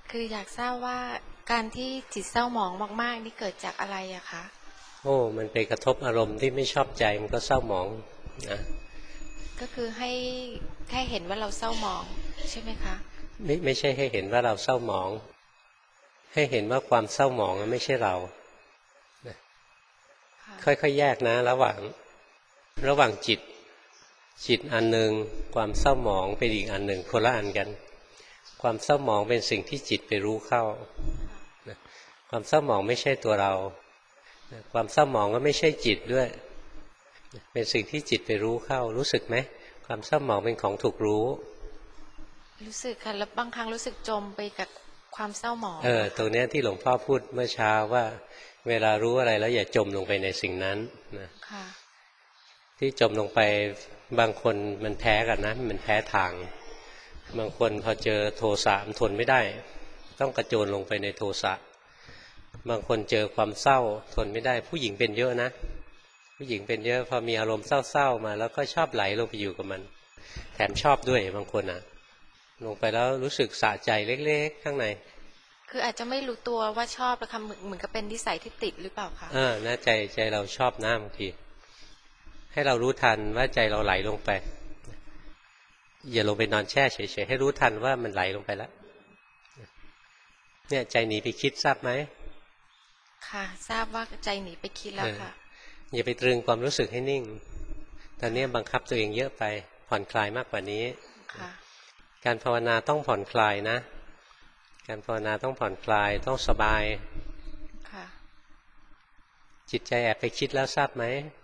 คืออยากทราบว่าการที่จิตเศร้าหมองมากๆนี่เกิดจากอะไรอะคะโอ้มันไปกระทบอารมณ์ที่ไม่ชอบใจมันก็เศร้าหมองนะก็คือให้แค่เห็นว่าเราเศร้าหมองใช่ไหมคะไม่ใช่ให้เห็นว่าเราเศร้าหมองให้เห็นว่าความเศร้าหมองไม่ใช่เราค่อยๆแยกนะระหว่างจิตอันหนึ่งความเศร้าหมองเป็นอีกอันหนึ่งคนละอันกันความเศร้าหมองเป็นสิ่งที่จิตไปรู้เข้าความเศร้าหมองไม่ใช่ตัวเราความเศร้าหมองก็ไม่ใช่จิตด้วยเป็นสิ่งที่จิตไปรู้เข้ารู้สึกไหมความเศร้าหมองเป็นของถูกรู้รู้สึกค่ะแล้วบางครั้งรู้สึกจมไปกับความเศร้าหมองตรงนี้ที่หลวงพ่อพูดเมื่อเช้าว่าเวลารู้อะไรแล้วอย่าจมลงไปในสิ่งนั้นนะที่จมลงไปบางคนมันแพ้กันนะมันแพ้ทางบางคนพอเจอโทสะมันทนไม่ได้ต้องกระโจนลงไปในโทสะบางคนเจอความเศร้าทนไม่ได้ผู้หญิงเป็นเยอะนะผู้หญิงเป็นเยอะพอมีอารมณ์เศร้าๆมาแล้วก็ชอบไหลลงไปอยู่กับมันแถมชอบด้วยบางคนอ่ะลงไปแล้วรู้สึกสะใจเล็กๆข้างในคืออาจจะไม่รู้ตัวว่าชอบแล้วค่ะเหมือนกับเป็นนิสัยที่ติดหรือเปล่าคะนะใจเราชอบนะบางทีให้เรารู้ทันว่าใจเราไหลลงไปอย่าลงไปนอนแช่เฉยๆให้รู้ทันว่ามันไหลลงไปแล้วเนี่ยใจหนีไปคิดทราบไหมค่ะทราบว่าใจหนีไปคิดแล้วค่ะอย่าไปตรึงความรู้สึกให้นิ่งตอนนี้บังคับตัวเองเยอะไปผ่อนคลายมากกว่านี้การภาวนาต้องผ่อนคลายนะการภาวนาต้องผ่อนคลายต้องสบายจิตใจแอบไปคิดแล้วทราบไหม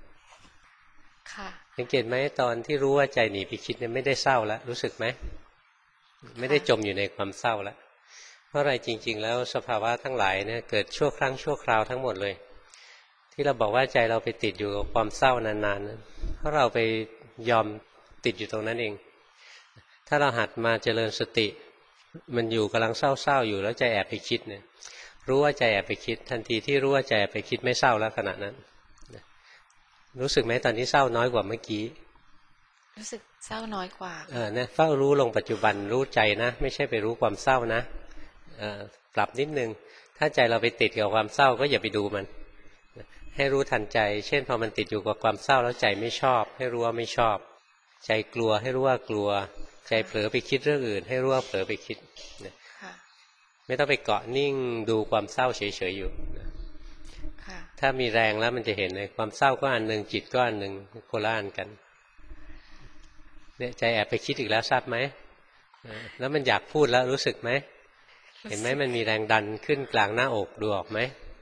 สังเกตไหมตอนที่รู้ว่าใจหนีไปคิดเนี่ยไม่ได้เศร้าแล้วรู้สึกไหมไม่ได้จมอยู่ในความเศร้าแล้วเพราะอะไรจริงๆแล้วสภาวะทั้งหลายเนี่ยเกิดชั่วครั้งชั่วคราวทั้งหมดเลยที่เราบอกว่าใจเราไปติดอยู่กับความเศร้านานๆเพราะเราไปยอมติดอยู่ตรงนั้นเองถ้าเราหัดมาเจริญสติมันอยู่กำลังเศร้าๆอยู่แล้วใจแอบไปคิดเนี่ยรู้ว่าใจแอบไปคิดทันทีที่รู้ว่าใจแอบไปคิดไม่เศร้าแล้วขณะนั้นรู้สึกไหมตอนนี้เศร้าน้อยกว่าเมื่อกี้รู้สึกเศร้าน้อยกว่าเนี่ยเฝ้ารู้ลงปัจจุบันรู้ใจนะไม่ใช่ไปรู้ความเศร้านะปรับนิดนึงถ้าใจเราไปติดกับความเศร้าก็อย่าไปดูมันให้รู้ทันใจเช่นพอมันติดอยู่กับความเศร้าแล้วใจไม่ชอบให้รู้ว่าไม่ชอบใจกลัวให้รู้ว่ากลัวใจเผลอไปคิดเรื่องอื่นให้รู้ว่าเผลอไปคิดไม่ต้องไปเกาะนิ่งดูความเศร้าเฉยๆอยู่ถ้ามีแรงแล้วมันจะเห็นเลยความเศร้าก็อันหนึ่งจิตก็อันหนึ่งโคละอันกันเนี่ยใจแอบไปคิดอีกแล้วทราบไหมแล้วมันอยากพูดแล้วรู้สึกไหมเห็นไหมมันมีแรงดันขึ้นกลางหน้าอกดูออกไหม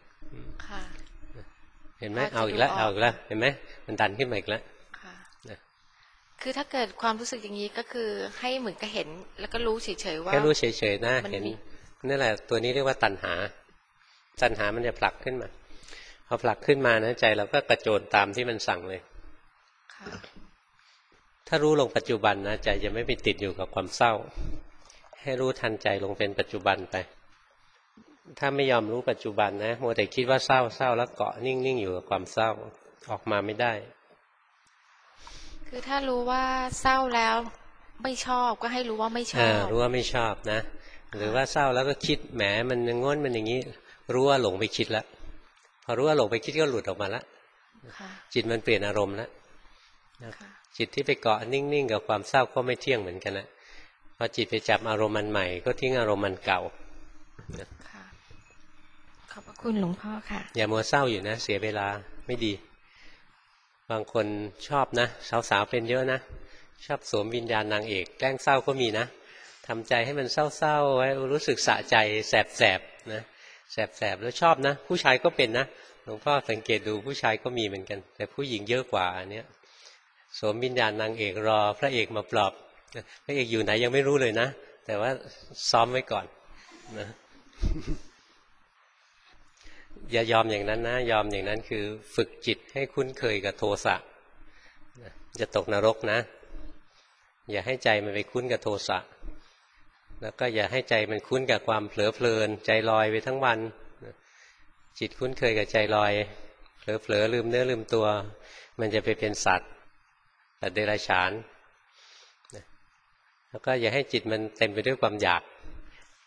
เห็นไหมเอาอีกแล้วเห็นไหมมันดันขึ้นมาอีกแล้วคือถ้าเกิดความรู้สึกอย่างนี้ก็คือให้เหมือนกับเห็นแล้วก็รู้เฉยๆว่าแค่รู้เฉยๆนะเห็นนั่นแหละตัวนี้เรียกว่าตัณหามันจะผลักขึ้นมาพอผลักขึ้นมานะใจเราก็กระโจนตามที่มันสั่งเลยถ้ารู้ลงปัจจุบันนะใจจะไม่ไปติดอยู่กับความเศร้าให้รู้ทันใจลงเป็นปัจจุบันไปถ้าไม่ยอมรู้ปัจจุบันนะมัวแต่คิดว่าเศร้าแล้วเกาะนิ่งๆอยู่กับความเศร้าออกมาไม่ได้คือถ้ารู้ว่าเศร้าแล้วไม่ชอบก็ให้รู้ว่าไม่ชอบรู้ว่าไม่ชอบนะหรือว่าเศร้าแล้วก็คิดแหมมันง้นมันอย่างนี้รู้ว่าหลงไปคิดแล้วพอรู้ว่าหลงไปคิดก็หลุดออกมาแล้วจิตมันเปลี่ยนอารมณ์แล้วจิตที่ไปเกาะนิ่งๆกับความเศร้าก็ไม่เที่ยงเหมือนกันนะพอจิตไปจับอารมณ์มันใหม่ก็ทิ้งอารมณ์มันเก่าขอบพระคุณหลวงพ่อค่ะอย่ามัวเศร้าอยู่นะเสียเวลาไม่ดีบางคนชอบนะสาวๆเป็นเยอะนะชอบสวมวิญญาณนางเอกแกล้งเศร้าก็มีนะทำใจให้มันเศร้าๆไว้รู้สึกสะใจแสบๆนะแสบๆแล้วชอบนะผู้ชายก็เป็นนะหลวงพ่อสังเกตดูผู้ชายก็มีเหมือนกันแต่ผู้หญิงเยอะกว่าอันเนี้ยสวมวิญญาณนางเอกรอพระเอกมาปลอบพระเอกอยู่ไหนยังไม่รู้เลยนะแต่ว่าซ้อมไว้ก่อนนะอย่ายอมอย่างนั้นนะยอมอย่างนั้นคือฝึกจิตให้คุ้นเคยกับโทสะจะตกนรกนะอย่าให้ใจมันไปคุ้นกับโทสะแล้วก็อย่าให้ใจมันคุ้นกับความเผลอเพลินใจลอยไปทั้งวันจิตคุ้นเคยกับใจลอยเผลอลืมเนื้อลืมตัวมันจะไปเป็นสัตว์เดรัจฉานแล้วก็อย่าให้จิตมันเต็มไปด้วยความอยาก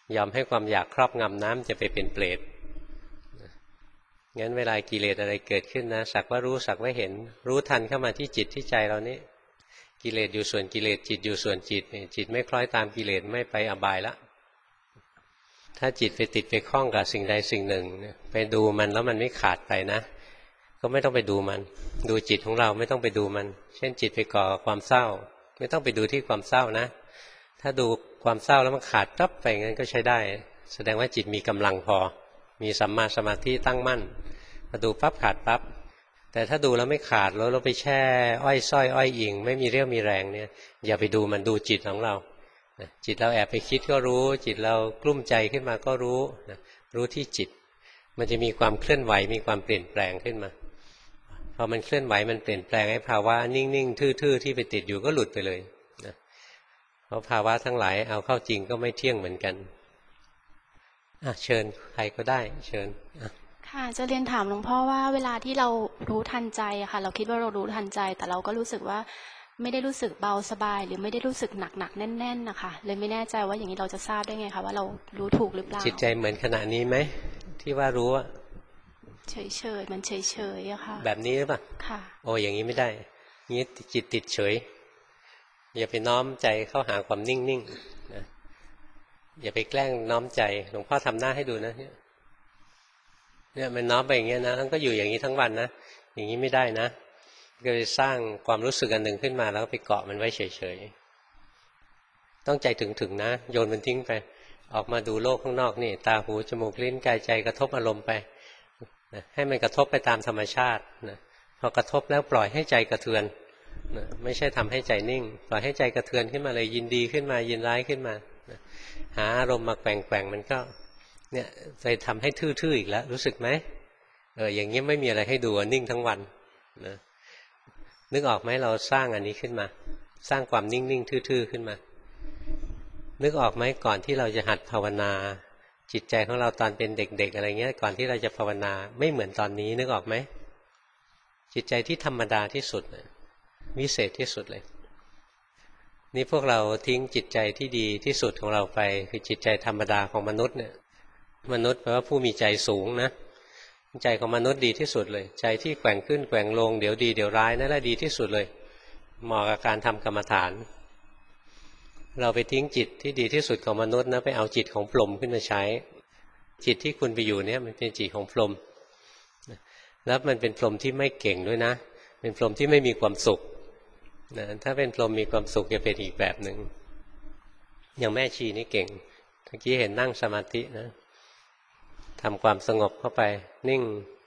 ยอมให้ความอยากครอบงำน้ำจะไปเป็นเปรตงั้นเวลากิเลสอะไรเกิดขึ้นนะสักว่ารู้สักว่าเห็นรู้ทันเข้ามาที่จิตที่ใจเรานี้กิเลสอยู่ส่วนกิเลสจิตอยู่ส่วนจิตจิตไม่คล้อยตามกิเลสไม่ไปอบายละถ้าจิตไปติดไปคล้องกับสิ่งใดสิ่งหนึ่งไปดูมันแล้วมันไม่ขาดไปนะก็ไม่ต้องไปดูมันดูจิตของเราไม่ต้องไปดูมันเช่นจิตไปก่อความเศร้าไม่ต้องไปดูที่ความเศร้านะถ้าดูความเศร้าแล้วมันขาดปั๊บไปงั้นก็ใช้ได้แสดงว่าจิตมีกำลังพอมีสัมมาสมาธิตั้งมั่นพอดูปั๊บขาดปั๊บแต่ถ้าดูแล้วไม่ขาดแล้วเราไปแช่อ้อยส้อยอ้อยอิงไม่มีเรี่ยวมีแรงเนี่ยอย่าไปดูมันดูจิตของเราจิตเราแอบไปคิดก็รู้จิตเรากลุ้มใจขึ้นมาก็รู้รู้ที่จิตมันจะมีความเคลื่อนไหวมีความเปลี่ยนแปลงขึ้นมาพอมันเคลื่อนไหวมันเปลี่ยนแปลงให้ภาวะนิ่งๆทื่อๆที่ไปติดอยู่ก็หลุดไปเลยนะเพราะภาวะทั้งหลายเอาเข้าจริงก็ไม่เที่ยงเหมือนกันเชิญใครก็ได้เชิญค่ะจะเรียนถามหลวงพ่อว่าเวลาที่เรารู้ทันใจอะค่ะเราคิดว่าเรารู้ทันใจแต่เราก็รู้สึกว่าไม่ได้รู้สึกเบาสบายหรือไม่ได้รู้สึกหนักๆแน่นๆนะคะเลยไม่แน่ใจว่าอย่างนี้เราจะทราบได้ไงคะว่าเรารู้ถูกหรือเปล่าจิตใจเหมือนขณะนี้ไหมที่ว่ารู้อะเฉยๆมันเฉยๆอะค่ะแบบนี้หรือเปล่าค่ะโอ้อย่างนี้ไม่ได้งี้จิตติดเฉยอย่าไปน้อมใจเข้าหาความนิ่งๆนะอย่าไปแกล้งน้อมใจหลวงพ่อทำหน้าให้ดูนะเนี่ยมันน้อมไปอย่างเงี้ยนะทั้งก็อยู่อย่างนี้ทั้งวันนะอย่างนี้ไม่ได้นะก็เลยสร้างความรู้สึกอันหนึ่งขึ้นมาแล้วก็ไปเกาะมันไว้เฉยๆต้องใจถึงนะโยนมันทิ้งไปออกมาดูโลกข้างนอกนี่ตาหูจมูกลิ้นกายใจกระทบอารมณ์ไปนะให้มันกระทบไปตามธรรมชาตินะพอกระทบแล้วปล่อยให้ใจกระเทือนนะไม่ใช่ทำให้ใจนิ่งปล่อยให้ใจกระเทือนขึ้นมาเลยยินดีขึ้นมายินร้ายขึ้นมานะหาอารมณ์มาแกว่งมันก็เนี่ยไปทำให้ทื่อๆอีกแล้วรู้สึกไหมอย่างนี้ไม่มีอะไรให้ดูนิ่งทั้งวันนะนึกออกไหมเราสร้างอันนี้ขึ้นมาสร้างความนิ่งๆทื่อๆขึ้นมานึกออกไหมก่อนที่เราจะหัดภาวนาจิตใจของเราตอนเป็นเด็กๆอะไรเงี้ยก่อนที่เราจะภาวนาไม่เหมือนตอนนี้นึกออกไหมจิตใจที่ธรรมดาที่สุดวิเศษที่สุดเลยนี่พวกเราทิ้งจิตใจที่ดีที่สุดของเราไปคือจิตใจธรรมดาของมนุษย์เนี่ยมนุษย์แปลว่าผู้มีใจสูงนะใจของมนุษย์ดีที่สุดเลยใจที่แกว่งขึ้นแกว่งลงเดี๋ยวดีเดี๋ยวร้ายนั่นแหละดีที่สุดเลยเหมาะกับการทำกรรมฐานเราไปทิ้งจิตที่ดีที่สุดของมนุษย์นะไปเอาจิตของพรหมขึ้นมาใช้จิตที่คุณไปอยู่เนี่ยมันเป็นจิตของพรหมแล้วมันเป็นพรหมที่ไม่เก่งด้วยนะเป็นพรหมที่ไม่มีความสุขนะถ้าเป็นพรหมมีความสุขจะเป็นอีกแบบหนึ่งอย่างแม่ชีนี่เก่งเมื่อกี้เห็นนั่งสมาธินะทำความสงบเข้าไปนิ่ง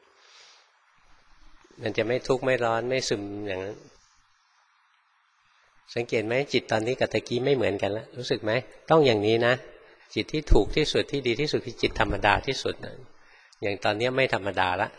มันจะไม่ทุกข์ไม่ร้อนไม่ซึมอย่างนั้นสังเกตไหมจิตตอนนี้กับตะกี้ไม่เหมือนกันแล้วรู้สึกไหมต้องอย่างนี้นะจิตที่ถูกที่สุดที่ดีที่สุดคือจิตธรรมดาที่สุดนะอย่างตอนนี้ไม่ธรรมดาละ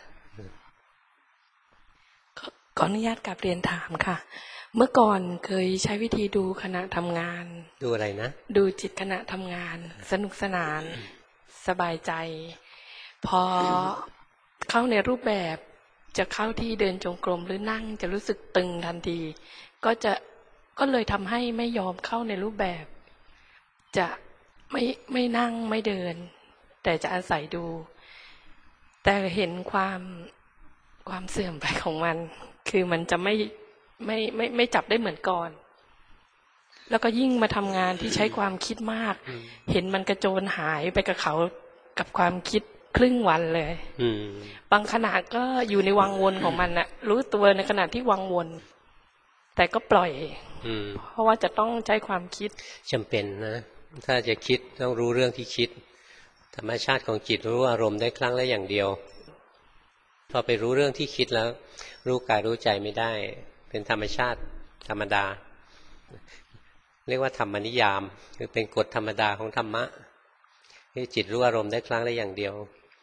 ขออนุญาตกลับเรียนถามค่ะเมื่อก่อนเคยใช้วิธีดูขณะทำงานดูอะไรนะดูจิตขณะทำงานสนุกสนานสบายใจพอเข้าในรูปแบบจะเข้าที่เดินจงกรมหรือนั่งจะรู้สึกตึงทันทีก็เลยทำให้ไม่ยอมเข้าในรูปแบบจะไม่นั่งไม่เดินแต่จะอาศัยดูแต่เห็นความเสื่อมไปของมันคือมันจะไม่จับได้เหมือนก่อนแล้วก็ยิ่งมาทำงานที่ใช้ความคิดมากเห็นมันกระโจนหายไปกับเขากับความคิดครึ่งวันเลยบางขณะก็อยู่ในวังวนของมันน่ะรู้ตัวในขณะที่วังวนแต่ก็ปล่อยเพราะว่าจะต้องใช้ความคิดจำเป็นนะถ้าจะคิดต้องรู้เรื่องที่คิดธรรมชาติของจิตรู้อารมณ์ได้ครั้งละอย่างเดียวพอไปรู้เรื่องที่คิดแล้วรู้กายรู้ใจไม่ได้เป็นธรรมชาติธรรมดาเรียกว่าธรรมนิยามคือเป็นกฎธรรมดาของธรรมะที่จิตรู้อารมณ์ได้ครั้งละอย่างเดียว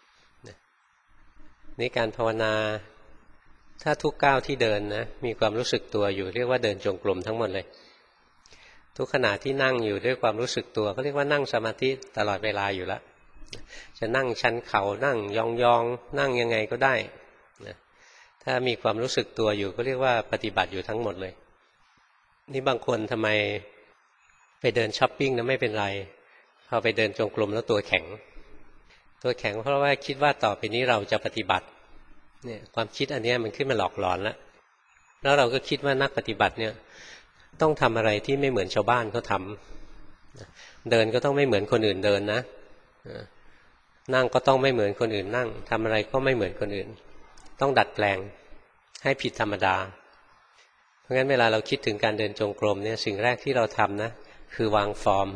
นี่การภาวนาถ้าทุกก้าวที่เดินนะมีความรู้สึกตัวอยู่เรียกว่าเดินจงกรมทั้งหมดเลยทุกขณะที่นั่งอยู่ด้วยความรู้สึกตัวก็เรียกว่านั่งสมาธิตลอดเวลาอยู่แล้วจะนั่งชันเข่านั่งยองๆนั่งยังไงก็ได้นะถ้ามีความรู้สึกตัวอยู่ก็เรียกว่าปฏิบัติอยู่ทั้งหมดเลยนี่บางคนทำไมไปเดินช้อปปิ้งนะไม่เป็นไรพอไปเดินจงกรมแล้วตัวแข็งเพราะว่าคิดว่าต่อไปนี้เราจะปฏิบัติเนี่ยความคิดอันนี้มันขึ้นมาหลอกหลอนแล้วเราก็คิดว่านักปฏิบัติเนี่ยต้องทำอะไรที่ไม่เหมือนชาวบ้านเขาทำเดินก็ต้องไม่เหมือนคนอื่นเดินนะนั่งก็ต้องไม่เหมือนคนอื่นนั่งทำอะไรก็ไม่เหมือนคนอื่นต้องดัดแปลงให้ผิดธรรมดาเพราะงั้นเวลาเราคิดถึงการเดินจงกรมเนี่ยสิ่งแรกที่เราทำนะคือวางฟอร์ม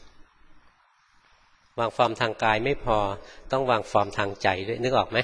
ทางกายไม่พอต้องวางฟอร์มทางใจด้วยนึกออกไหม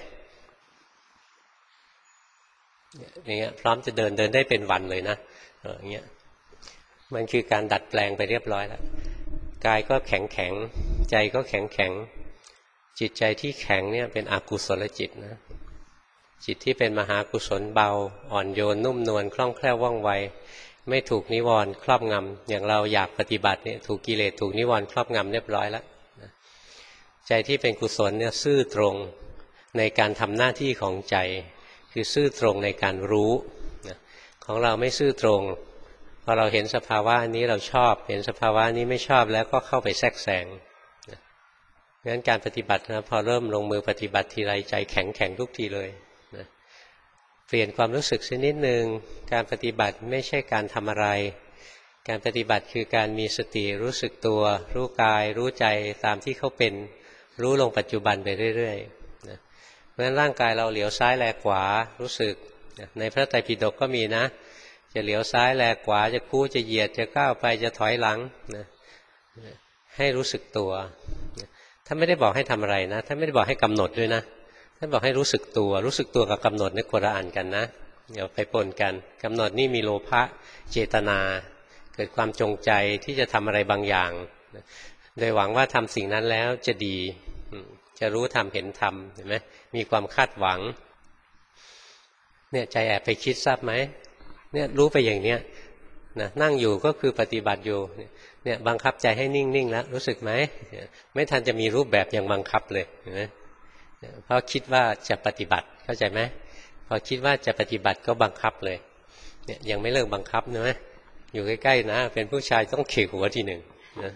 อย่างเงี้ยพร้อมจะเดินได้เป็นวันเลยนะอย่างเงี้ยมันคือการดัดแปลงไปเรียบร้อยแล้วกายก็แข็งใจก็แข็งจิตใจที่แข็งเนี่ยเป็นอกุศลจิตนะจิตที่เป็นมหากุศลเบาอ่อนโยนนุ่มนวลคล่องแคล่วว่องไวไม่ถูกนิวรณ์ครอบงำอย่างเราอยากปฏิบัติเนี่ยถูกกิเลสถูกนิวรณ์ครอบงำเรียบร้อยแล้วใจที่เป็นกุศลเนี่ยซื่อตรงในการทำหน้าที่ของใจคือซื่อตรงในการรู้ของเราไม่ซื่อตรงพอเราเห็นสภาวะนี้เราชอบเห็นสภาวะนี้ไม่ชอบแล้วก็เข้าไปแทรกแซงงั้นการปฏิบัตินะพอเริ่มลงมือปฏิบัติทีไรใจแข็งทุกทีเลยนะเปลี่ยนความรู้สึกสักนิดนึงการปฏิบัติไม่ใช่การทำอะไรการปฏิบัติคือการมีสติรู้สึกตัวรู้กายรู้ใจตามที่เขาเป็นรู้ลงปัจจุบันไปเรื่อยๆนะเพราะฉะนั้นร่างกายเราเหลียวซ้ายแลขวารู้สึกในพระไตรปิฎกก็มีนะจะเหลียวซ้ายแลขวาจะคู่จะเหยียดจะก้าวไปจะถอยหลังนะให้รู้สึกตัวท่านไม่ได้บอกให้ทำอะไรนะท่านไม่ได้บอกให้กำหนดด้วยนะท่านบอกให้รู้สึกตัวกับกำหนดนี่คนละอันกันนะเดี๋ยวไปปนกันกำหนดนี่มีโลภะเจตนาเกิดความจงใจที่จะทำอะไรบางอย่างโดยหวังว่าทำสิ่งนั้นแล้วจะดีจะรู้ธรรมเห็นธรรมเห็นไหมมีความคาดหวังเนี่ยใจแอบไปคิดทราบไหมเนี่ยรู้ไปอย่างเนี้ยนะนั่งอยู่ก็คือปฏิบัติอยู่เนี่ยบังคับใจให้นิ่งๆแล้วรู้สึกไหมไม่ทันจะมีรูปแบบยังบังคับเลยเห็นไหมเพราะคิดว่าจะปฏิบัติเข้าใจไหมพอคิดว่าจะปฏิบัติก็บังคับเลยเนี่ยยังไม่เลิกบังคับนะอยู่ใกล้ๆนะเป็นผู้ชายต้องเขกหัวทีหนึ่งนะ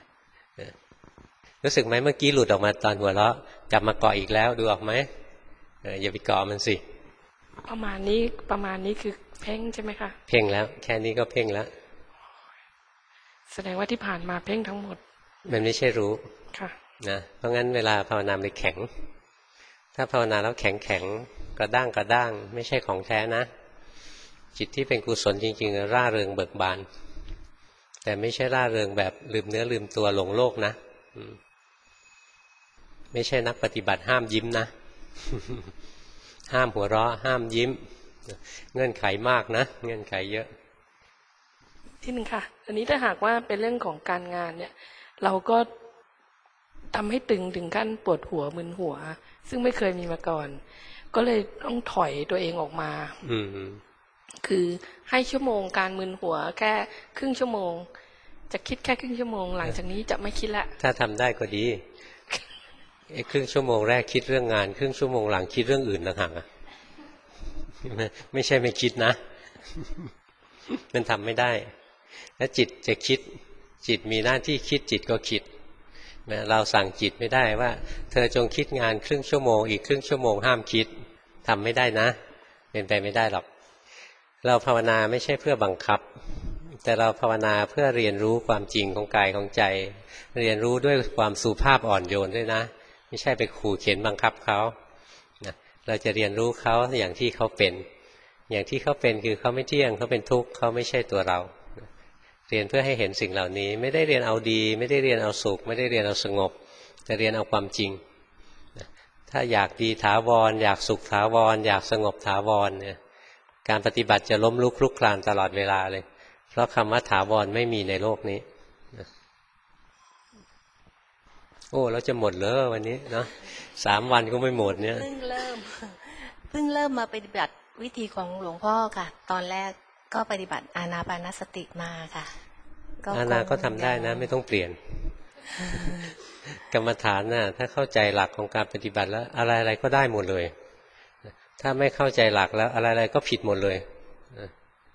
รู้สึกไหมเมื่อกี้หลุดออกมาตอนหัวเราะกลับมาเกาะอีกแล้วดูออกไหมอย่าไปเกาะมันสิประมาณนี้คือเพ่งใช่ไหมคะเพ่งแล้วแค่นี้ก็เพ่งแล้วแสดงว่าที่ผ่านมาเพ่งทั้งหมดมันไม่ใช่รู้ค่ะนะเพราะงั้นเวลาภาวนาเลยแข็งถ้าภาวนาแล้วแข็งกระด้างไม่ใช่ของแท้นะจิตที่เป็นกุศลจริงๆร่าเริงเบิกบานแต่ไม่ใช่ร่าเริงแบบลืมเนื้อลืมตัวหลงโลกนะไม่ใช่นักปฏิบัติห้ามยิ้มนะห้ามหัวเราะห้ามยิ้มเงื่อนไขมากนะเงื่อนไขเยอะที่หนึ่งค่ะอันนี้ถ้าหากว่าเป็นเรื่องของการงานเนี่ยเราก็ทำให้ตึงถึงขั้นปวดหัวมึนหัวซึ่งไม่เคยมีมาก่อนก็เลยต้องถอยตัวเองออกมาคือให้ชั่วโมงการมึนหัวแค่ครึ่งชั่วโมงจะคิดแค่ครึ่งชั่วโมงหลังจากนี้จะไม่คิดละถ้าทำได้ก็ดีครึ่งชั่วโมงแรกคิดเรื่องงานครึ่งชั่วโมงหลังคิดเรื่องอื่นต่างหากไม่ใช่ไม่คิดนะมันทำไม่ได้ถ้าจิตจะคิดจิตมีหน้าที่คิดจิตก็คิดเราสั่งจิตไม่ได้ว่าเธอจงคิดงานครึ่งชั่วโมงอีกครึ่งชั่วโมงห้ามคิดทำไม่ได้นะเป็นไปไม่ได้หรอกเราภาวนาไม่ใช่เพื่อบังคับแต่เราภาวนาเพื่อเรียนรู้ความจริงของกายของใจเรียนรู้ด้วยความสุภาพอ่อนโยนด้วยนะไม่ใช่ไปขู่เข็นบังคับเขาเราจะเรียนรู้เขาอย่างที่เขาเป็นอย่างที่เขาเป็นคือเขาไม่เที่ยงเขาเป็นทุกข์เขาไม่ใช่ตัวเราเรียนเพื่อให้เห็นสิ่งเหล่านี้ไม่ได้เรียนเอาดีไม่ได้เรียนเอาสุขไม่ได้เรียนเอาสงบแต่เรียนเอาความจริงถ้าอยากดีถาวรอยากสุขถาวรอยากสงบถาวรเนี่ยการปฏิบัติจะล้มลุกคลุกคลานตลอดเวลาเลยเพราะคำว่าถาวรไม่มีในโลกนี้โอ้เราจะหมดเลยวันนี้เนาะ3 วันก็ไม่หมดเนี่ยเพิ่งเริ่มมาปฏิบัติวิธีของหลวงพ่อค่ะตอนแรกก็ปฏิบัติอานาปานสติมาค่ะอานาก็ทำได้นะไม่ต้องเปลี่ยนกรรมฐานน่ะถ้าเข้าใจหลักของการปฏิบัติแล้วอะไรๆก็ได้หมดเลยถ้าไม่เข้าใจหลักแล้วอะไรๆก็ผิดหมดเลย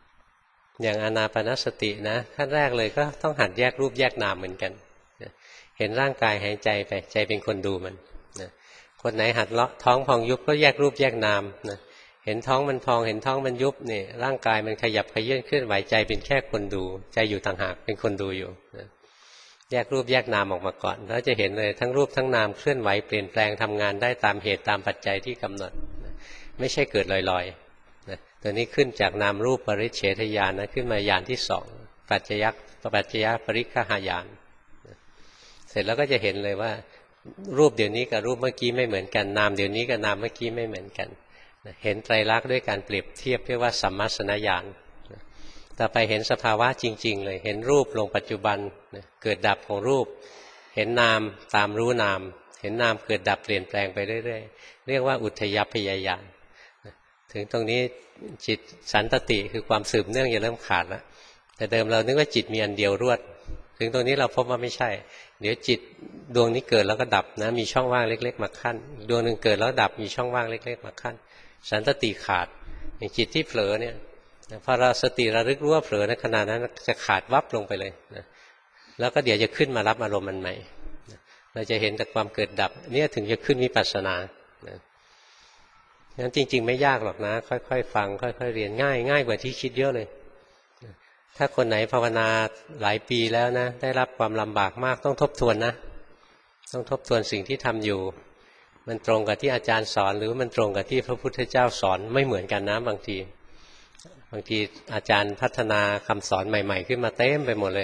อย่างอานาปานสตินะขั้นแรกเลยก็ต้องหัดแยกรูปแยกนามเหมือนกันเห็นร่างกายหายใจไปใจเป็นคนดูมันนะคนไหนหัดเลาะท้องพองยุบก็แยกรูปแยกนามนะเห็นท้องมันพองเห็นท้องมันยุบนี่ร่างกายมันขยับขยื่นเคลื่อนไหวใจเป็นแค่คนดูใจอยู่ต่างหากเป็นคนดูอยู่นะแยกรูปแยกนามออกมาก่อนแล้วจะเห็นเลยทั้งรูปทั้งนามเคลื่อนไหวเปลี่ยนแปลงทำงานได้ตามเหตุตามปัจจัยที่กำหนดนะไม่ใช่เกิดลอยๆนะตัวนี้ขึ้นจากนามรูปปริเฉทญาณนะขึ้นมาญาณที่สองปัจจยปริฆหญาณเสร็จแล้วก็จะเห็นเลยว่ารูปเดี๋ยวนี้กับรูปเมื่อกี้ไม่เหมือนกันนามเดี๋ยวนี้กับนามเมื่อกี้ไม่เหมือนกันเห็นไตรลักษณ์ด้วยการเปรียบเทียบเรียกว่าสัมมัสสนญาณต่อไปเห็นสภาวะจริงๆเลยเห็นรูปลงปัจจุบันเกิดดับของรูปเห็นนามตามรู้นามเห็นนามเกิดดับเปลี่ยนแปลงไปเรื่อยๆเรียกว่าอุทยัพพยญาณถึงตรงนี้จิตสันตติคือความสืบเนื่องจะเริ่มขาดแล้วแต่เดิมเรานึกว่าจิตมีอันเดียวรวดถึงตรงนี้เราพบว่าไม่ใช่เดี๋ยวจิตดวงนี้เกิดแล้วก็ดับนะมีช่องว่างเล็กๆมาขั้นดวงหนึ่งเกิดแล้วดับมีช่องว่างเล็กๆมาขั้นสันตติขาดอย่างจิตที่เผลอเนี่ยพอเราสติระลึกรู้ว่าเผลอในขณะนั้นจะขาดวับลงไปเลยนะแล้วก็เดี๋ยวจะขึ้นมารับอารมณ์มันใหม่เราจะเห็นแต่ความเกิดดับเนี่ยถึงจะขึ้นวิปัสสนางั้นจริงๆไม่ยากหรอกนะค่อยๆฟังค่อยๆเรียนง่ายกว่าที่คิดเยอะเลยถ้าคนไหนภาวนาหลายปีแล้วนะได้รับความลำบากมากต้องทบทวนนะต้องทบทวนสิ่งที่ทำอยู่มันตรงกับที่อาจารย์สอนหรือมันตรงกับที่พระพุทธเจ้าสอนไม่เหมือนกันนะบางทีอาจารย์พัฒนาคำสอนใหม่ๆขึ้นมาเต็มไปหมดเลย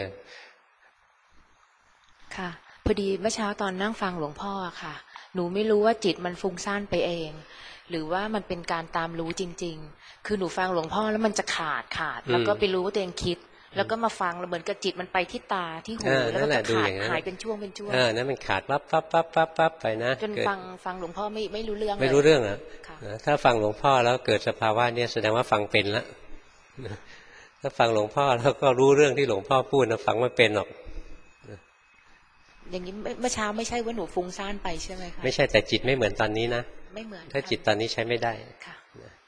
ค่ะพอดีเมื่อเช้าตอนนั่งฟังหลวงพ่อค่ะหนูไม่รู้ว่าจิตมันฟุ้งซ่านไปเองหรือว่ามันเป็นการตามรู้จริงๆคือหนูฟังหลวงพ่อแล้วมันจะขาดแล้วก็ไปรู้ว่าตัวเองคิดแล้วก็มาฟังแล้วเหมือนกับจิตมันไปที่ตาที่หูแล้วก็ขาดหายเป็นช่วงนั่นมันขาดปั๊บไปนะจนฟังหลวงพ่อไม่รู้เรื่องอ่ะถ้าฟังหลวงพ่อแล้วเกิดสภาวะนี้แสดงว่าฟังเป็นแล้วถ้าฟังหลวงพ่อแล้วก็รู้เรื่องที่หลวงพ่อพูดนะฟังไม่เป็นหรอกอย่างนี้เมื่อเช้าไม่ใช่ว่าหนูฟุ้งซ่านไปใช่ไหมคะไม่ใช่แต่จิตไม่เหมือนตอนนี้นะไม่เหมือนถ้าจิตตอนนี้ใช้ไม่ได้ค่ะ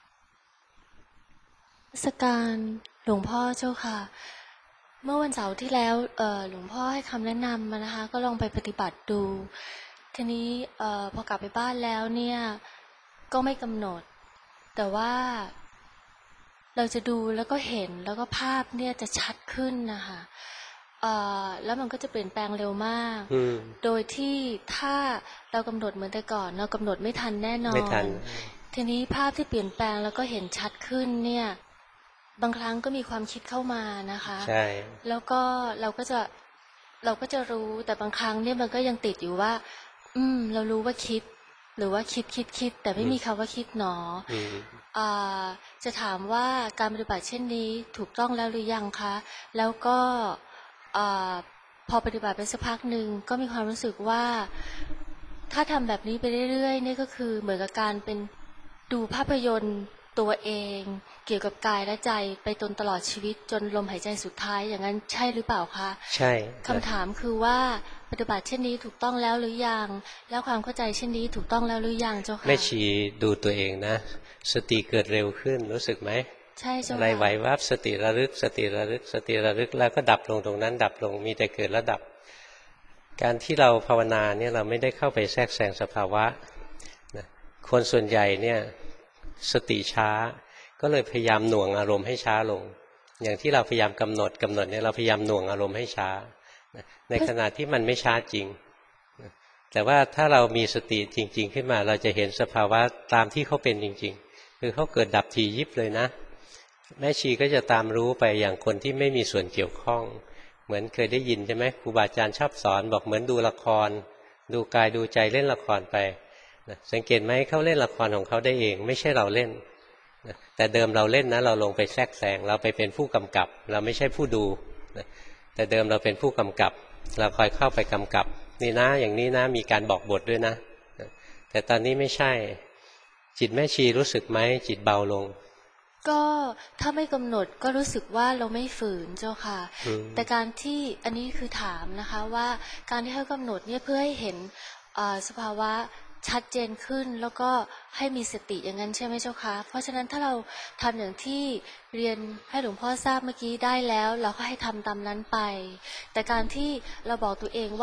สการหลวงพ่อเจ้าค่ะเมื่อวันเสาร์ที่แล้วหลวงพ่อให้คำแนะนำมานะคะก็ลองไปปฏิบัติดูทีนี้พอกลับไปบ้านแล้วเนี่ยก็ไม่กำหนดแต่ว่าเราจะดูแล้วก็เห็นแล้วก็ภาพเนี่ยจะชัดขึ้นนะคะแล้วมันก็จะเปลี่ยนแปลงเร็วมากโดยที่ถ้าเรากำหนดเหมือนแต่ก่อนเรากำหนดไม่ทันแน่นอนทีนี้ภาพที่เปลี่ยนแปลงแล้วก็เห็นชัดขึ้นเนี่ยบางครั้งก็มีความคิดเข้ามานะคะใช่แล้วก็เราก็จะรู้แต่บางครั้งเนี่ยมันก็ยังติดอยู่ว่าเรารู้ว่าคิดหรือว่าคิดแต่ไม่มีคำว่าคิดหนอจะถามว่าการปฏิบัติเช่นนี้ถูกต้องแล้วหรือยังคะแล้วก็พอปฏิบัติไปสักพักหนึ่งก็มีความรู้สึกว่าถ้าทำแบบนี้ไปเรื่อยๆนี่ก็คือเหมือนกับการเป็นดูภาพยนตร์ตัวเองเกี่ยวกับกายและใจไปจนตลอดชีวิตจนลมหายใจสุดท้ายอย่างนั้นใช่หรือเปล่าคะใช่คำถามคือว่าปฏิบัติเช่นนี้ถูกต้องแล้วหรือยังแล้วความเข้าใจเช่นนี้ถูกต้องแล้วหรือยังเจ้าค่ะแม่ชีดูตัวเองนะสติเกิดเร็วขึ้นรู้สึกไหมใช่เจ้าค่ะอะไรไหววับสติระลึกแล้วก็ดับลงตรงนั้นดับลงมีแต่เกิดแล้วดับการที่เราภาวนาเนี่ยเราไม่ได้เข้าไปแทรกแซงสภาวะคนส่วนใหญ่เนี่ยสติช้าก็เลยพยายามหน่วงอารมณ์ให้ช้าลงอย่างที่เราพยายามกำหนดเนี่ยเราพยายามหน่วงอารมณ์ให้ช้าในขณะที่มันไม่ช้าจริงแต่ว่าถ้าเรามีสติจริงๆขึ้นมาเราจะเห็นสภาวะตามที่เขาเป็นจริงๆคือเขาเกิดดับทียิบเลยนะแม่ชีก็จะตามรู้ไปอย่างคนที่ไม่มีส่วนเกี่ยวข้องเหมือนเคยได้ยินใช่ไหมครูบาอาจารย์ชอบสอนบอกเหมือนดูละครดูกายดูใจเล่นละครไปสังเกตไหมเขาเล่นละครของเขาได้เองไม่ใช่เราเล่นแต่เดิมเราเล่นนะเราลงไปแทรกแซงเราไปเป็นผู้กำกับเราไม่ใช่ผู้ดูแต่เดิมเราเป็นผู้กำกับเราคอยเข้าไปกำกับนี่นะอย่างนี้นะมีการบอกบทด้วยนะแต่ตอนนี้ไม่ใช่จิตแม่ชีรู้สึกไหมจิตเบาลงก็ถ้าไม่กำหนดก็รู้สึกว่าเราไม่ฝืนเจ้าค่ะแต่การที่อันนี้คือถามนะคะว่าการที่ให้กำหนดเนี่ยเพื่อให้เห็นสภาวะชัดเจนขึ้นแล้วก็ให้มีสติอย่างนั้นใช่ไหมเจ้าคะเพราะฉะนั้นถ้าเราทำอย่างที่เรียนให้หลวงพ่อทราบเมื่อกี้ได้แล้วเราก็ให้ทำตามนั้นไปแต่การที่เราบอกตัวเองว่า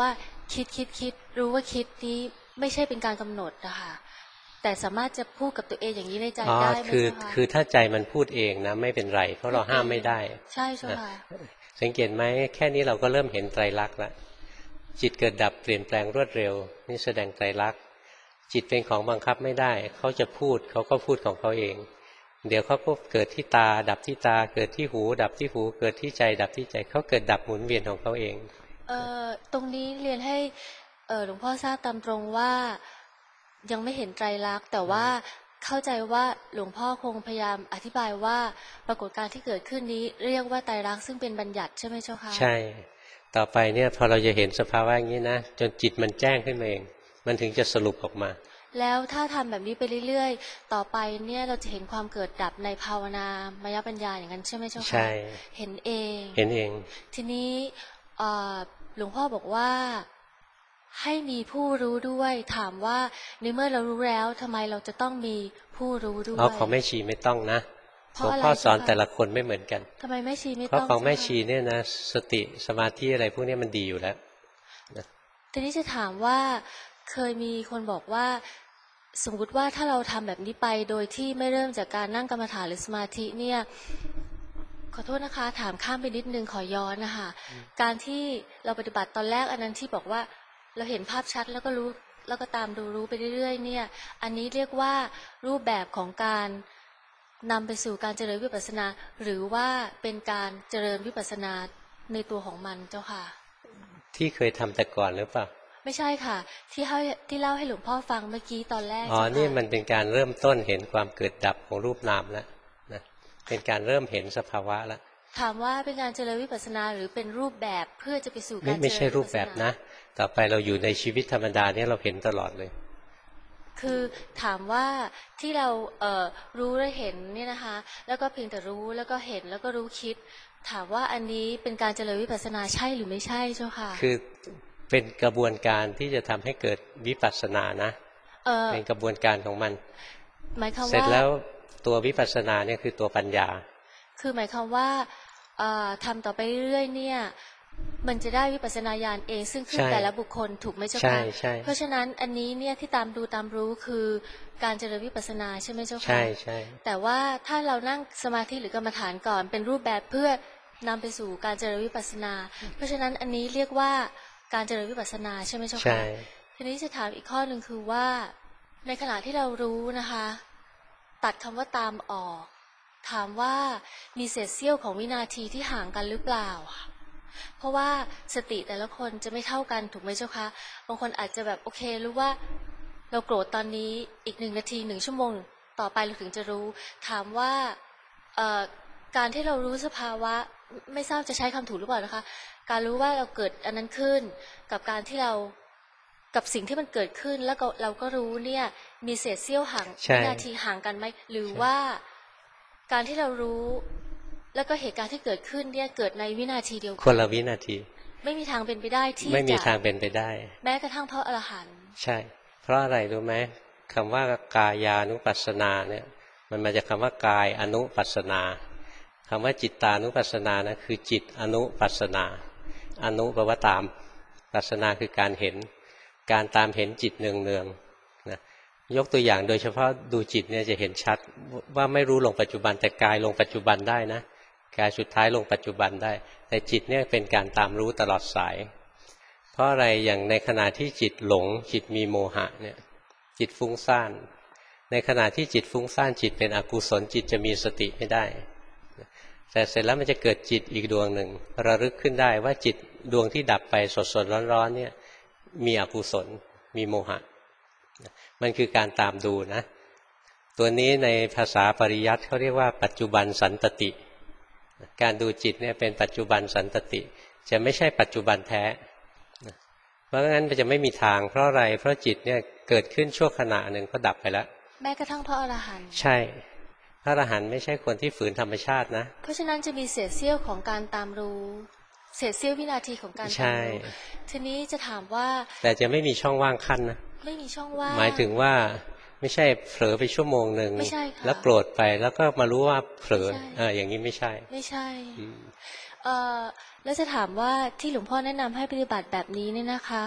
คิดรู้ว่าคิดนี้ไม่ใช่เป็นการกำหนดนะคะแต่สามารถจะพูดกับตัวเองอย่างนี้ในใจได้ไหมเจ้าคะคือถ้าใจมันพูดเองนะไม่เป็นไรเพราะเราห้ามไม่ได้ใช่เจ้าค่ะสังเกตไหมแค่นี้เราก็เริ่มเห็นไตรลักษณ์แล้วจิตเกิดดับเปลี่ยนแปลงรวดเร็วนี่แสดงไตรลักษณ์จิตเป็นของบังคับไม่ได้เขาจะพูดเขาก็พูดของเขาเองเดี๋ยวเขาก็เกิดที่ตาดับที่ตาเกิดที่หูดับที่หูเกิดที่ใจดับที่ใจเขาเกิดดับหมุนเวียนของเขาเองตรงนี้เรียนให้หลวงพ่อทราบตามตรงว่ายังไม่เห็นไตรลักษณ์แต่ว่าเข้าใจว่าหลวงพ่อคงพยายามอธิบายว่าปรากฏการณ์ที่เกิดขึ้นนี้เรียกว่าไตรลักษณ์ซึ่งเป็นบัญญัติใช่ไหมเจ้าคะใช่ต่อไปเนี่ยพอเราจะเห็นสภาวะอย่างนี้นะจนจิตมันแจ้งขึ้นมาเองมันถึงจะสรุปออกมาแล้วถ้าทำแบบนี้ไปเรื่อยๆต่อไปเนี่ยเราจะเห็นความเกิดดับในภาวนามยปัญญาอย่างนั้นใช่ไหมเจ้าคะใช่เห็นเองทีนี้หลวงพ่อบอกว่าให้มีผู้รู้ด้วยถามว่าในเมื่อเรารู้แล้วทำไมเราจะต้องมีผู้รู้ด้วยของแม่ชีไม่ต้องนะหลวงพ่อสอนแต่ละคนไม่เหมือนกันทำไมแม่ชีไม่ต้องเพราะของแม่ชีเนี่ยนะสติสมาธิอะไรพวกนี้มันดีอยู่แล้วทีนี้จะถามว่าเคยมีคนบอกว่าสมมติว่าถ้าเราทำแบบนี้ไปโดยที่ไม่เริ่มจากการนั่งกรรมฐานหรือสมาธิเนี่ยขอโทษนะคะถามข้ามไปนิดนึงขอย้อนนะคะการที่เราปฏิบัติตอนแรกอันนั้นที่บอกว่าเราเห็นภาพชัดแล้วก็รู้แล้วก็ตามดูรู้ไปเรื่อยๆเนี่ยอันนี้เรียกว่ารูปแบบของการนำไปสู่การเจริญวิปัสสนาหรือว่าเป็นการเจริญวิปัสสนาในตัวของมันเจ้าค่ะที่เคยทำแต่ก่อนหรือเปล่าไม่ใช่ค่ะที่เล่าให้หลวงพ่อฟังเมื่อกี้ตอนแรกนี่มันเป็นการเริ่มต้นเห็นความเกิดดับของรูปนามแล้วนะเป็นการเริ่มเห็นสภาวะแล้วถามว่าเป็นการเจริญวิปัสสนาหรือเป็นรูปแบบเพื่อจะไปสู่การไม่ใช่รูปแบบนะต่อไปเราอยู่ในชีวิตธรรมดาเนี่ยเราเห็นตลอดเลยคือถามว่าที่เรารู้และเห็นเนี่ยนะคะแล้วก็เพียงแต่รู้แล้วก็เห็นแล้วก็รู้คิดถามว่าอันนี้เป็นการเจริญวิปัสสนาใช่หรือไม่ใช่เจ้าค่ะคือเป็นกระบวนการที่จะทำให้เกิดวิปัสสนานะเป็นกระบวนการของมันหมายความว่าเสร็จแล้วตัววิปัสสนาเนี่ยคือตัวปัญญาคือหมายความว่าทำต่อไปเรื่อยๆเนี่ยมันจะได้วิปัสสนาญาณเองซึ่งขึ้นแต่ละบุคคลถูกไหมเจ้าค่ะเพราะฉะนั้นอันนี้เนี่ยที่ตามดูตามรู้คือการเจริญวิปัสสนาใช่ไหมเจ้าค่ะใช่แต่ว่าถ้าเรานั่งสมาธิหรือกรรมฐานก่อนเป็นรูปแบบเพื่อนำไปสู่การเจริญวิปัสสนาเพราะฉะนั้นอันนี้เรียกว่าการเจริญวิปัสสนาใช่ไหมเจ้าค่ะทีนี้จะถามอีกข้อหนึ่งคือว่าในขณะที่เรารู้นะคะตัดคำว่าตามออกถามว่ามีเศษเสี้ยวของวินาทีที่ห่างกันหรือเปล่าเพราะว่าสติแต่ละคนจะไม่เท่ากันถูกไหมเจ้าคะบางคนอาจจะแบบโอเครู้ว่าเราโกรธตอนนี้อีก1 นาที1 ชั่วโมงต่อไปเราถึงจะรู้ถามว่าการที่เรารู้สภาวะไม่ทราบจะใช้คำถูกหรือเปล่านะคะการรู้ว่าเราเกิดอันนั้นขึ้นกับการที่เรากับสิ่งที่มันเกิดขึ้นแล้วเราก็รู้เนี่ยมีเศษเสี้ยวห่างวินาทีห่างกันไหมหรือว่าการที่เรารู้แล้วก็เหตุการณ์ที่เกิดขึ้นเนี่ยเกิดในวินาทีเดียวกันคนละวินาทีไม่มีทางเป็นไปได้ที่ไม่มีทางเป็นไปได้แม้กระทั่งพระอรหันต์ใช่เพราะอะไรรู้ไหมคำว่ากายานุปัสสนาเนี่ยมันมาจากคำว่ากายอนุปัสสนาคำว่าจิตตานุปัสสนานะคือจิตอนุปัสสนาอนุแปลว่าตามปัสสนาคือการเห็นการตามเห็นจิตเนืองๆนะยกตัวอย่างโดยเฉพาะดูจิตเนี่ยจะเห็นชัดว่าไม่รู้ลงปัจจุบันแต่กายลงปัจจุบันได้นะกายสุดท้ายลงปัจจุบันได้แต่จิตเนี่ยเป็นการตามรู้ตลอดสายเพราะอะไรอย่างในขณะที่จิตหลงจิตมีโมหะเนี่ยจิตฟุ้งซ่านในขณะที่จิตฟุ้งซ่านจิตเป็นอกุศลจิตจะมีสติไม่ได้แต่เสร็จแล้วมันจะเกิดจิตอีกดวงหนึ่งระลึกขึ้นได้ว่าจิตดวงที่ดับไปสดๆร้อนๆเนี่ยมีอกุศลมีโมหะมันคือการตามดูนะตัวนี้ในภาษาปริยัติเขาเรียกว่าปัจจุบันสันตติการดูจิตเนี่ยเป็นปัจจุบันสันตติจะไม่ใช่ปัจจุบันแท้เพราะงั้นมันจะไม่มีทางเพราะอะไรเพราะจิตเนี่ยเกิดขึ้นชั่วขณะหนึ่งก็ดับไปแล้วแม้กระทั่งพระอรหันต์ใช่พระอรหันต์ไม่ใช่คนที่ฝืนธรรมชาตินะเพราะฉะนั้นจะมีเศษเสี้ยวของการตามรู้เศษเสี้ยววินาทีของการตามรู้ทีนี้จะถามว่าแต่จะไม่มีช่องว่างขั้นนะไม่มีช่องว่างหมายถึงว่าไม่ใช่เผลอไปชั่วโมงหนึ่งแล้วโกรธไปแล้วก็มารู้ว่าเผลออย่างนี้ไม่ใช่ไม่ใช่แล้วจะถามว่าที่หลวงพ่อแนะนำให้ปฏิบัติแบบนี้เนี่ยนะคะ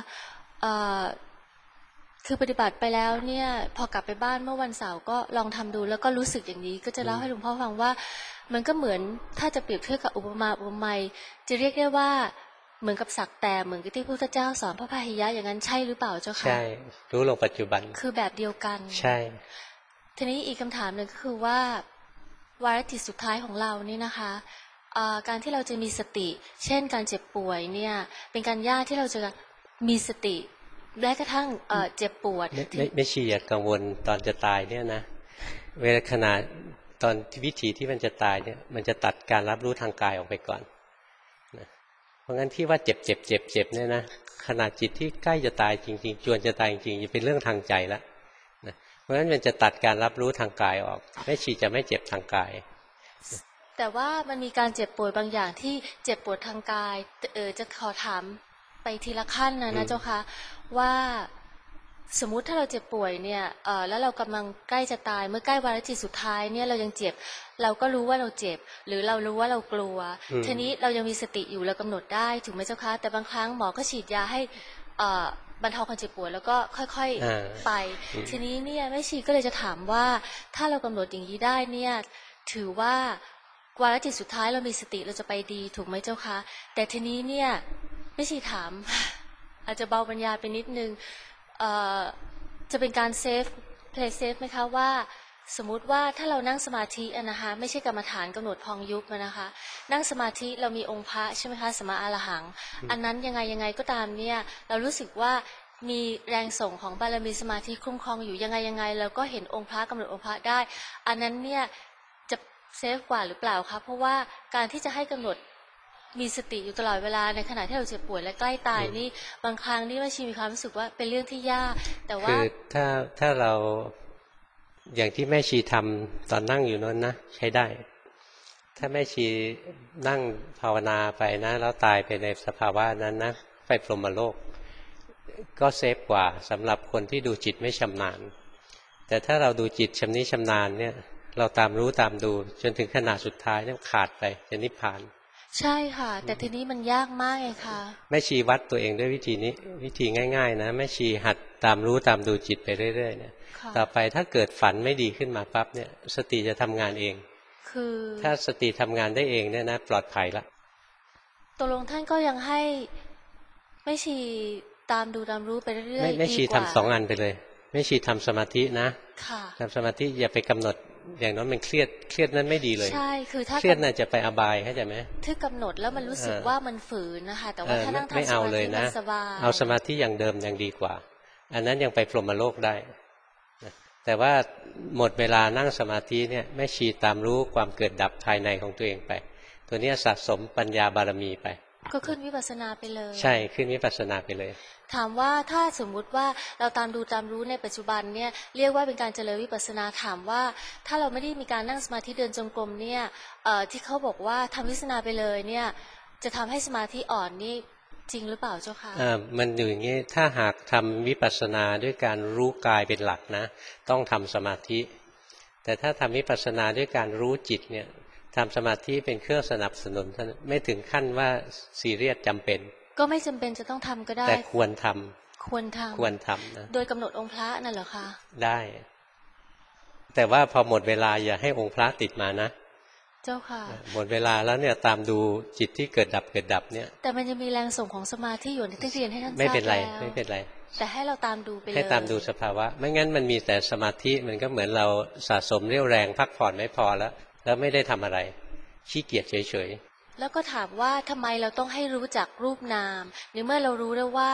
คือปฏิบัติไปแล้วเนี่ยพอกลับไปบ้านเมื่อวันเสาร์ก็ลองทำดูแล้วก็รู้สึกอย่างนี้ก็จะเล่าให้หลวงพ่อฟังว่ามันก็เหมือนถ้าจะเปรียบเทียบกับอุปมาอุปไมยจะเรียกได้ว่าเหมือนกับสักแต่เหมือนกับที่พระพุทธเจ้าสอนพระพาหิยะอย่างนั้นใช่หรือเปล่าเจ้าค่ะใช่รู้ลงปัจจุบันคือแบบเดียวกันใช่ทีนี้อีกคำถามหนึ่งก็คือว่าวาระจิตสุดท้ายของเรานี่นะคะการที่เราจะมีสติเช่นการเจ็บป่วยเนี่ยเป็นการยากที่เราจะมีสติแม้กระทั่งเจ็บปวดไม่ชี้อย่ากังวลตอนจะตายเนี่ยนะเวลาขณะตอนวิธีที่มันจะตายเนี่ยมันจะตัดการรับรู้ทางกายออกไปก่อนนะเพราะงั้นที่ว่าเจ็บเนี่ยนะขณะจิตที่ใกล้จะตายจริงๆจวนจะตายจริงๆจะเป็นเรื่องทางใจแล้วนะเพราะงั้นมันจะตัดการรับรู้ทางกายออกไม่ชี้จะไม่เจ็บทางกายแต่ว่ามันมีการเจ็บป่วยบางอย่างที่เจ็บปวดทางกายจะขอถามไปทีละขั้นนะเจ้าค่ะว่าสมมุติถ้าเราเจ็บป่วยเนี่ยแล้วเรากำลังใกล้จะตายเมื่อใกล้วาระจิตสุดท้ายเนี่ยเรายังเจ็บเราก็รู้ว่าเราเจ็บหรือเรารู้ว่าเรากลัวทีนี้เรายังมีสติอยู่เรากำหนดได้ถูกไหมเจ้าคะแต่บางครั้งหมอก็ฉีดยาให้บรรเทาความเจ็บปวดแล้วก็ค่อยๆไปทีนี้เนี่ยแม่ชีก็เลยจะถามว่าถ้าเรากำหนดอย่างนี้ได้เนี่ยถือว่าวาระจิตสุดท้ายเรามีสติเราจะไปดีถูกไหมเจ้าคะแต่ทีนี้เนี่ยไม่ใช่ถามอาจจะเบาปัญญาไปนิดนึงจะเป็นการplay safe ไหมคะว่าสมมุติว่าถ้าเรานั่งสมาธินะคะไม่ใช่กรรมฐานกำหนดพองยุบนะคะนั่งสมาธิเรามีองค์พระใช่ไหมคะสัมมาอรหังอันนั้นยังไงก็ตามเนี่ยเรารู้สึกว่ามีแรงส่งของบารมีสมาธิคุ้มครองอยู่ยังไงเราก็เห็นองค์พระกำหนดองค์พระได้อันนั้นเนี่ยจะเซฟกว่าหรือเปล่าคะเพราะว่าการที่จะให้กำหนดมีสติอยู่ตลอดเวลาในขณะที่เราเจ็บป่วยและใกล้ตายนี่บางครั้งนี่แม่ชีมีความรู้สึกว่าเป็นเรื่องที่ยากแต่ว่าคือถ้าเราอย่างที่แม่ชีทำตอนนั่งอยู่นั้นนะใช้ได้ถ้าแม่ชีนั่งภาวนาไปนะแล้วตายไปในสภาวะนั้นนะไปพรหมโลกก็เซฟกว่าสำหรับคนที่ดูจิตไม่ชำนาญแต่ถ้าเราดูจิตชำนิชำนาญเนี่ยเราตามรู้ตามดูจนถึงขณะสุดท้ายเนี่ยขาดไปจะนิพพานใช่ค่ะแต่ทีนี้มันยากมากไงคะแม่ชีวัดตัวเองด้วยวิธีนี้วิธีง่ายๆนะแม่ชีหัดตามรู้ตามดูจิตไปเรื่อยๆเนี่ยต่อไปถ้าเกิดฝันไม่ดีขึ้นมาปั๊บเนี่ยสติจะทำงานเองคือถ้าสติทำงานได้เองเนี่ยนะปลอดภัยละตกลงท่านก็ยังให้แม่ชีตามดูตามรู้ไปเรื่อยๆแม่ชีทำ2 อันไปเลยแม่ชีทำสมาธินะทำสมาธิอย่าไปกำหนดอย่างนั้นมันเครียดนั้นไม่ดีเลยใช่คือถ้าเครียดน่ะจะไปอบายเข้าใจไหมที่กำหนดแล้วมันรู้สึกว่ามันฝืนนะคะแต่ว่าถ้านั่งทำสมาธิมันสบายเอาสมาธิอย่างเดิมยังดีกว่าอันนั้นยังไปพรหมโลกได้แต่ว่าหมดเวลานั่งสมาธิเนี่ยแม่ชีตามรู้ความเกิดดับภายในของตัวเองไปตัวนี้สะสมปัญญาบารมีไปก็ขึ้นวิปัสสนาไปเลยใช่ขึ้นวิปัสสนาไปเลยถามว่าถ้าสมมุติว่าเราตามดูตามรู้ในปัจจุบันเนี่ยเรียกว่าเป็นการเจริญวิปัสสนาถามว่าถ้าเราไม่ได้มีการนั่งสมาธิเดินจงกรมเนี่ยที่เขาบอกว่าทำวิปัสสนาไปเลยเนี่ยจะทำให้สมาธิอ่อนนี่จริงหรือเปล่าเจ้าคะมันอยู่อย่างนี้ถ้าหากทำวิปัสสนาด้วยการรู้กายเป็นหลักนะต้องทำสมาธิแต่ถ้าทำวิปัสสนาด้วยการรู้จิตเนี่ยทำสมาธิเป็นเครื่องสนับสนุนไม่ถึงขั้นว่าซีเรียสจำเป็นก็ไม่จำเป็นจะต้องทำก็ได้แต่ควรทำนะโดยกำหนดองค์พระนั่นเหรอคะได้แต่ว่าพอหมดเวลาอย่าให้องค์พระติดมานะเจ้าค่ะหมดเวลาแล้วเนี่ยตามดูจิตที่เกิดดับเนี่ยแต่มันจะมีแรงส่งของสมาธิอยู่ที่เรียนให้ท่านทราบไม่เป็นไรแต่ให้เราตามดูไปเลยให้ตามดูสภาวะไม่งั้นมันมีแต่สมาธิมันก็เหมือนเราสะสมเรี่ยวแรงพักผ่อนไม่พอแล้วไม่ได้ทำอะไรขี้เกียจเฉยๆแล้วก็ถามว่าทำไมเราต้องให้รู้จักรูปนามในเมื่อเรารู้แล้วว่า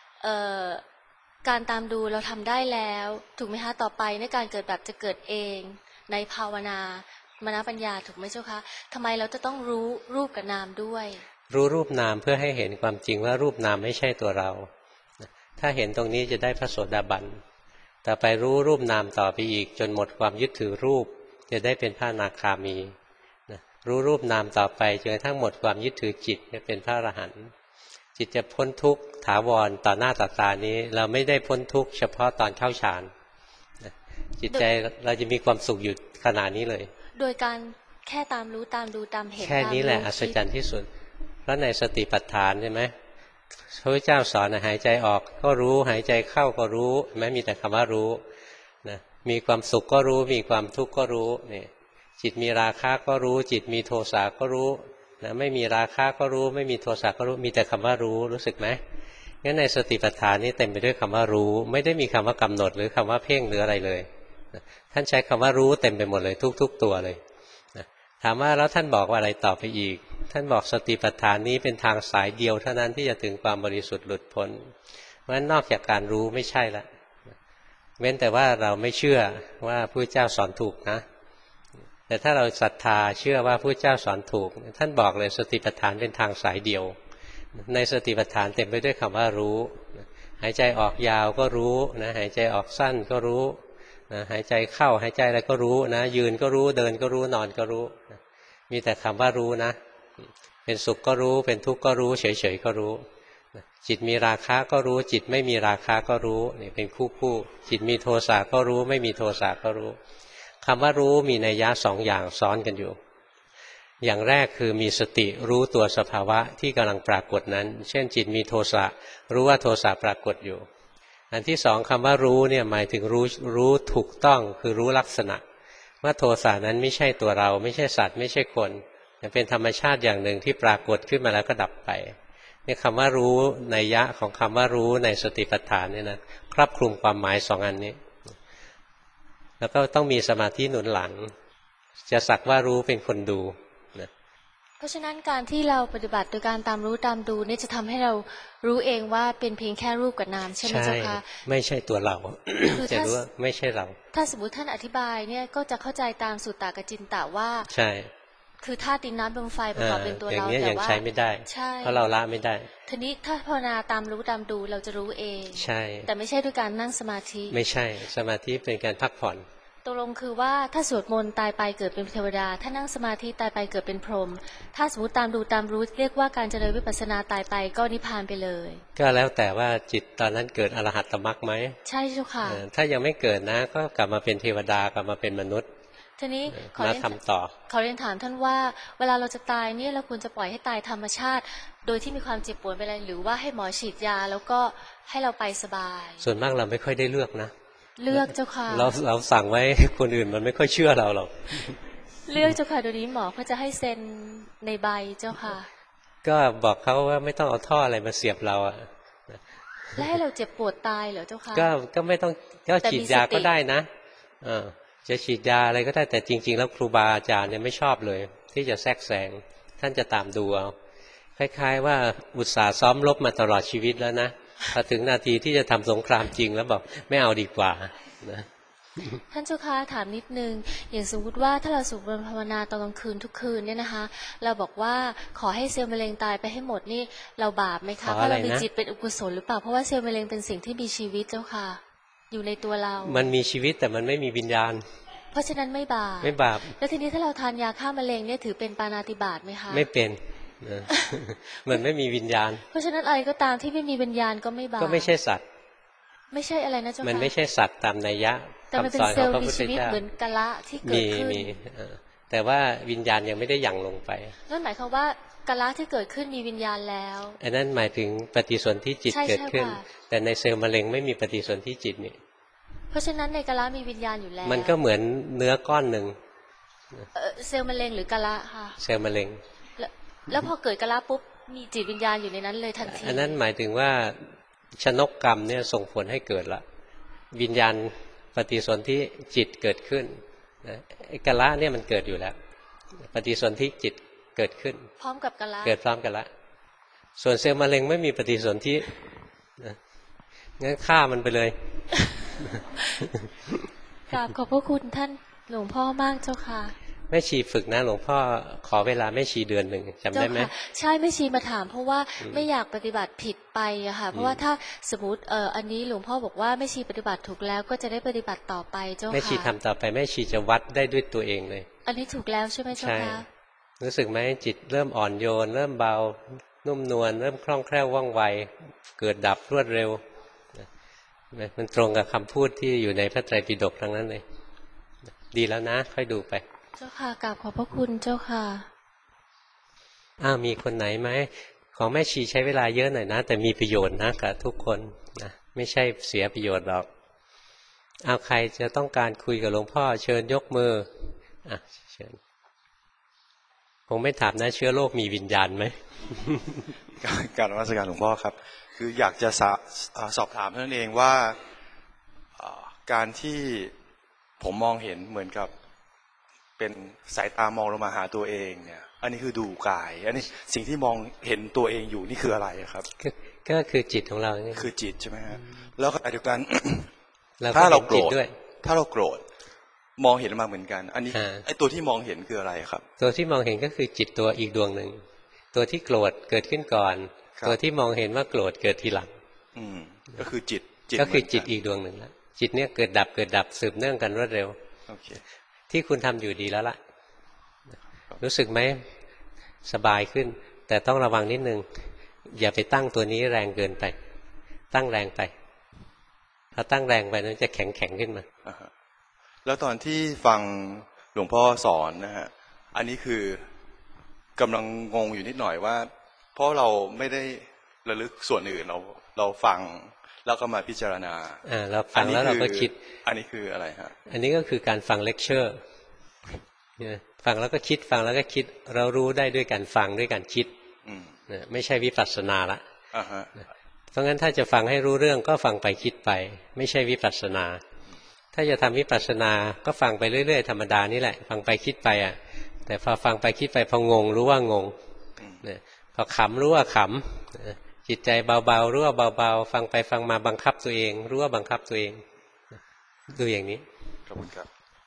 การตามดูเราทำได้แล้วถูกไหมคะต่อไปในการเกิดดับจะเกิดเองในภาวนามนปัญญาถูกไหมเจ้าคะทำไมเราจะต้องรู้รูปกับนามด้วยรู้รูปนามเพื่อให้เห็นความจริงว่ารูปนามไม่ใช่ตัวเราถ้าเห็นตรงนี้จะได้พระโสดาบันต่อไปรู้รูปนามต่อไปอีกจนหมดความยึดถือรูปจะได้เป็นพระอนาคามีรู้รูปนามต่อไปจนกระทั่งหมดความยึดถือจิตจะเป็นพระอรหันต์จิตจะพ้นทุกข์ถาวรต่อหน้าต่อตานี้เราไม่ได้พ้นทุกข์เฉพาะตอนเข้าฌานจิตใจเราจะมีความสุขอยู่ขนาดนี้เลยโดยการแค่ตามรู้ตามดูตามเห็นแค่นี้แหละอัศจรรย์ที่สุดเพราะในสติปัฏฐานใช่ไหมพระพุทธเจ้าสอนหายใจออกก็รู้หายใจเข้าก็รู้ไม่มีแต่คำว่ารู้นะมีความสุขก็รู้มีความทุกข์ก็รู้นี่จิตมีราคะก็รู้จิตมีโทสะก็รู้นะไม่มีราคะก็รู้ไม่มีโทสะก็รู้มีแต่คำว่ารู้สึกไหมงั้นในสติปัฏฐานนี้เต็มไปด้วยคำว่ารู้ไม่ได้มีคำว่ากำหนดหรือคำว่าเพ่งหรืออะไรเลยนะท่านใช้คำว่ารู้เต็มไปหมดเลยทุกตัวเลยนะถามว่าแล้วท่านบอกว่าอะไรต่อไปอีกท่านบอกสติปัฏฐานนี้เป็นทางสายเดียวเท่านั้นที่จะถึงความบริสุทธิ์หลุดพ้นเพราะฉะนั้นนอกจากการรู้ไม่ใช่ละเว้นแต่ว่าเราไม่เชื่อว่าพระพุทธเจ้าสอนถูกนะแต่ถ้าเราศรัทธาเชื่อว่าพระพุทธเจ้าสอนถูกท่านบอกเลยสติปัฏฐานเป็นทางสายเดียวในสติปัฏฐานเต็มไปด้วยคำว่ารู้หายใจออกยาวก็รู้นะหายใจออกสั้นก็รู้นะหายใจเข้าหายใจอะไรก็รู้นะยืนก็รู้เดินก็รู้นอนก็รู้มีแต่คำว่ารู้นะเป็นสุขก็รู้เป็นทุกข์ก็รู้เฉยๆก็รู้จิตมีราคะก็รู้จิตไม่มีราคะก็รู้นี่เป็นคู่จิตมีโทสะก็รู้ไม่มีโทสะก็รู้คำว่ารู้มีนัยยะสองอย่างซ้อนกันอยู่อย่างแรกคือมีสติรู้ตัวสภาวะที่กำลังปรากฏนั้นเช่นจิตมีโทสะรู้ว่าโทสะปรากฏอยู่อันที่สองคำว่ารู้เนี่ยหมายถึงรู้ถูกต้องคือรู้ลักษณะว่าโทสะนั้นไม่ใช่ตัวเราไม่ใช่สัตว์ไม่ใช่คนแต่เป็นธรรมชาติอย่างหนึ่งที่ปรากฏขึ้นมาแล้วก็ดับไปนี่คำว่ารู้นัยยะของคำว่ารู้ในสติปัฏฐานเนี่ยนะครอบคลุมความหมายสองอันนี้แล้วก็ต้องมีสมาธิหนุนหลังจะสักว่ารู้เป็นคนดูนะเพราะฉะนั้นการที่เราปฏิบัติโดยการตามรู้ตามดูนี่จะทำให้เรารู้เองว่าเป็นเพียงแค่รูปกับนามใช่ไหมเจ้าคะไม่ใช่ตัวเรา จะรู้ว่าไม่ใช่เราถ้าสมมติท่านอธิบายเนี่ยก็จะเข้าใจตามสุตตากจินตะว่าใช่คือธาตุดินน้ำลมไฟประกอบเป็นตัวเราแต่ว่ายังใช้ไม่ได้เพราะเราละไม่ได้ทีนี้ถ้าภาวนาตามรู้ตามดูเราจะรู้เองใช่แต่ไม่ใช่ด้วยการนั่งสมาธิไม่ใช่สมาธิเป็นการพักผ่อนตกลงคือว่าถ้าสวดมนต์ตายไปเกิดเป็นเทวดาถ้านั่งสมาธิตายไปเกิดเป็นพรหมถ้าสมมติตามดูตามรู้เรียกว่าการเจริญวิปัสสนาตายไปก็นิพพานไปเลยก็แล้วแต่ว่าจิตตอนนั้นเกิดอรหัตตมรรคไหมใช่เจ้าค่ะถ้ายังไม่เกิดนะก็กลับมาเป็นเทวดากลับมาเป็นมนุษย์ทีนี้ขอเรียนถามท่านว่าเวลาเราจะตายเนี่ยเราควรจะปล่อยให้ตายธรรมชาติโดยที่มีความเจ็บปวดไปเลยหรือว่าให้หมอฉีดยาแล้วก็ให้เราไปสบายส่วนมากเราไม่ค่อยได้เลือกนะเลือกเจ้าค่ะเราสั่งไว้คนอื่นมันไม่ค่อยเชื่อเราหรอกเลือกเจ้าค่ะโดยนี้หมอเขาจะให้เซ็นในใบเจ้าค่ะก็บอกเขาว่าไม่ต้องเอาท่ออะไรมาเสียบเราอะแล้วให้เราเจ็บปวดตายเหรอเจ้าค่ะก็ไม่ต้องก็ฉีดยาก็ได้นะจะฉีดยาอะไรก็ได้แต่จริงๆแล้วครูบาอาจารย์เนี่ยไม่ชอบเลยที่จะแทรกแซงท่านจะตามดูเอาคล้ายๆว่าอุตส่าห์ซ้อมรบมาตลอดชีวิตแล้วนะพอถึงนาทีที่จะทำสงครามจริงแล้วบอกไม่เอาดีกว่านะท่านเจ้าค่ะถามนิดนึงอย่างสมมติว่าถ้าเราสูบบุหรี่ภาวนาตอนกลางคืนทุกคืนเนี่ยนะคะเราบอกว่าขอให้เซลล์มะเร็งตายไปให้หมดนี่เราบาปไหมคะเพราะเรามีจิตเป็นอกุศลหรือเปล่าเพราะว่าเซลล์มะเร็งเป็นสิ่งที่มีชีวิตเจ้าค่ะอยู่ในตัวเรามันมีชีวิตแต่มันไม่มีวิญญาณเพราะฉะนั้นไม่บาปแล้วทีนี้ถ้าเราทานยาฆ่ามะเร็งเนี่ยถือเป็นปาณาติบาตไหมคะไม่เป็นมันไม่มีวิญญาณเพราะฉะนั้นอะไรก็ตามที่ไม่มีวิญญาณก็ไม่บาปก็ไม่ใช่สัตว์ไม่ใช่อะไรนะเจ้าค่ะมันไม่ใช่สัตว์ตามนัยยะแต่มันเป็นเซลล์มีชีวิตเหมือนกะละที่เกิดขึ้นมีแต่ว่าวิญญาณยังไม่ได้หยั่งลงไปนั่นหมายความว่ากะละที่เกิดขึ้นมีวิญญาณแล้วอันนั้นหมายถึงปฏิสนธิจิตเกิดขึ้นแต่ในเซลล์มะเร็งไม่มีปฏิสนธิจิตนี่เพราะฉะนั้นในกะละมีวิญญาณอยู่แล้วมันก็เหมือนเนื้อก้อนหนึ่งเซลล์มะเร็งหรือกะละค่ะเซลล์มะเร็งแล้วพอเกิดกะละปุ๊บมีจิตวิญญาณอยู่ในนั้นเลยทันทีอันนั้นหมายถึงว่าชนกกรรมเนี่ยส่งผลให้เกิดละวิญญาณปฏิสนธิจิตเกิดขึ้นกะละเนี่ยมันเกิดอยู่แล้วปฏิสนธิจิตเกิดขึ้นพร้อมกับกะละเกิดพร้อมกะละส่วนเซลล์มะเร็งไม่มีปฏิสนธิงั้นฆ่ามันไปเลยกราบขอบพระคุณท่านหลวงพ่อมากเจ้าค่ะแม่ชีฝึกนะหลวงพ่อขอเวลาแม่ชีเดือนหนึ่งจำได้ไหมใช่แม่ชีมาถามเพราะว่าไม่อยากปฏิบัติผิดไปอะค่ะเพราะว่าถ้าสมมติอันนี้หลวงพ่อบอกว่าแม่ชีปฏิบัติถูกแล้วก็จะได้ปฏิบัติต่อไปเจ้าค่ะแม่ชีทำต่อไปแม่ชีจะวัดได้ด้วยตัวเองเลยอันนี้ถูกแล้วใช่ไหมเจ้าค่ะรู้สึกไหมจิตเริ่มอ่อนโยนเริ่มเบานุ่มนวลเริ่มคล่องแคล่วว่องไวเกิดดับรวดเร็วมันตรงกับคำพูดที่อยู่ในพระไตรปิฎกทั้งนั้นเลยดีแล้วนะค่อยดูไปเจ้าค่ะกราบขอบพระคุณเจ้าค่ะมีคนไหนไหมของแม่ชีใช้เวลาเยอะหน่อยนะแต่มีประโยชน์นะกับทุกคนนะไม่ใช่เสียประโยชน์หรอกใครจะต้องการคุยกับหลวงพ่อเชิญยกมือเชิญคงไม่ถามนะเชื้อโรคมีวิญญาณไหมการนมัสการหลวงพ่อครับคืออยากจะสอบถามนั่นเองว่าการที่ผมมองเห็นเหมือนกับเป็นสายตามองลงมาหาตัวเองเนี่ยอันนี้คือดูกายอันนี้สิ่งที่มองเห็นตัวเองอยู่นี่คืออะไรครับก็คือจิตของเรานี่คือจิตใช่ไหมฮะแล้วก็เดียวกันถ้าเราโกรธมองเห็นมาเหมือนกันอันนี้ไอ้ตัวที่มองเห็นคืออะไรครับตัวที่มองเห็นก็คือจิตตัวอีกดวงหนึ่งตัวที่โกรธเกิดขึ้นก่อนตัวที่มองเห็นว่าโกรธเกิดทีหลังก็คือจิตก็คือจิตอีกดวงหนึ่งแล้วจิตเนี่ยเกิดดับสืบเนื่องกันรวดเร็วที่คุณทำอยู่ดีแล้วล่ะรู้สึกไหมสบายขึ้นแต่ต้องระวังนิดนึงอย่าไปตั้งตัวนี้แรงเกินไปตั้งแรงไปถ้าตั้งแรงไปนั้นจะแข็งขึ้นมาแล้วตอนที่ฟังหลวงพ่อสอนนะฮะอันนี้คือกำลังงงอยู่นิดหน่อยว่าเพราะเราไม่ได้ระลึกส่วนอื่นเราฟังแล้วก็มาพิจารณาเราฟังแล้วเราก็คิดอันนี้คืออะไรฮะอันนี้ก็คือการฟังเลคเชอร์ฟังแล้วก็คิดฟังแล้วก็คิดเรารู้ได้ด้วยการฟังด้วยการคิดไม่ใช่วิปัสสนาละเพราะงั้นถ้าจะฟังให้รู้เรื่องก็ฟังไปคิดไปไม่ใช่วิปัสสนาถ้าจะทำวิปัสสนาก็ฟังไปเรื่อยๆธรรมดานี่แหละฟังไปคิดไปแต่พอฟังไปคิดไปพองงรู้ว่างงพอขำรู้ว่าขำจิตใจเบาๆรู้ว่าเบาๆฟังไปฟังมาบังคับตัวเองรู้ว่าบังคับตัวเองดูอย่างนี้ขอบคุณครับ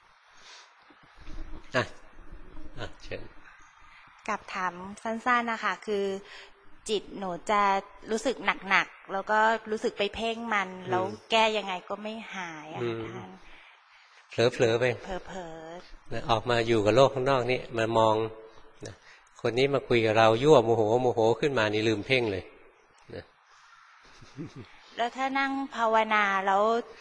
เชิญกับถามสั้นๆนะคะคือจิตหนูจะรู้สึกหนักๆแล้วก็รู้สึกไปเพ่งมันแล้วแก้ยังไงก็ไม่หายท่านเผลอๆไปเผลอออกมาอยู่กับโลกข้างนอกนี่มามองคนนี้มาคุยกับเรายั่วโมโหขึ้นมานี่ลืมเพ่งเลยแล้วถ้านั่งภาวนาแล้ว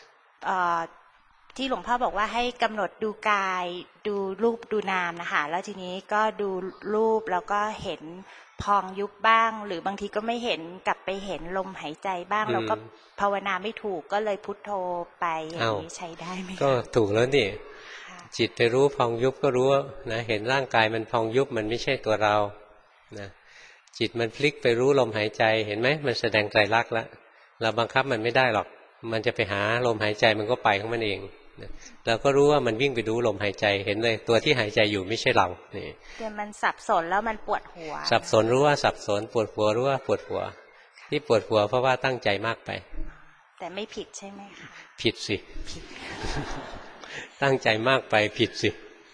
ที่หลวงพ่อบอกว่าให้กำหนดดูกายดูรูปดูนามนะคะแล้วทีนี้ก็ดูรูปแล้วก็เห็นพองยุบบ้างหรือบางทีก็ไม่เห็นกลับไปเห็นลมหายใจบ้างแล้วก็ภาวนาไม่ถูกก็เลยพุทโธไปอย่างนี้ใช้ได้ไหมก็ถูกแล้วนี่จิตไปรู้พองยุบก็รู้นะเห็นร่างกายมันพองยุบมันไม่ใช่ตัวเรานะจิตมันพลิกไปรู้ลมหายใจเห็นไหมมันแสดงไตรลักษณ์แล้วเราบังคับมันไม่ได้หรอกมันจะไปหาลมหายใจมันก็ไปของมันเองเราก็รู้ว่ามันวิ่งไปดูลมหายใจเห็นเลยตัวที่หายใจอยู่ไม่ใช่เรานี่แต่มันสับสนแล้วมันปวดหัวสับสนรู้ว่าสับสนปวดหัวรู้ว่าปวดหัวที่ปวดหัวเพราะว่าตั้งใจมากไปแต่ไม่ผิดใช่ไหมคะผิดสิตั้งใจมากไปผิดสิ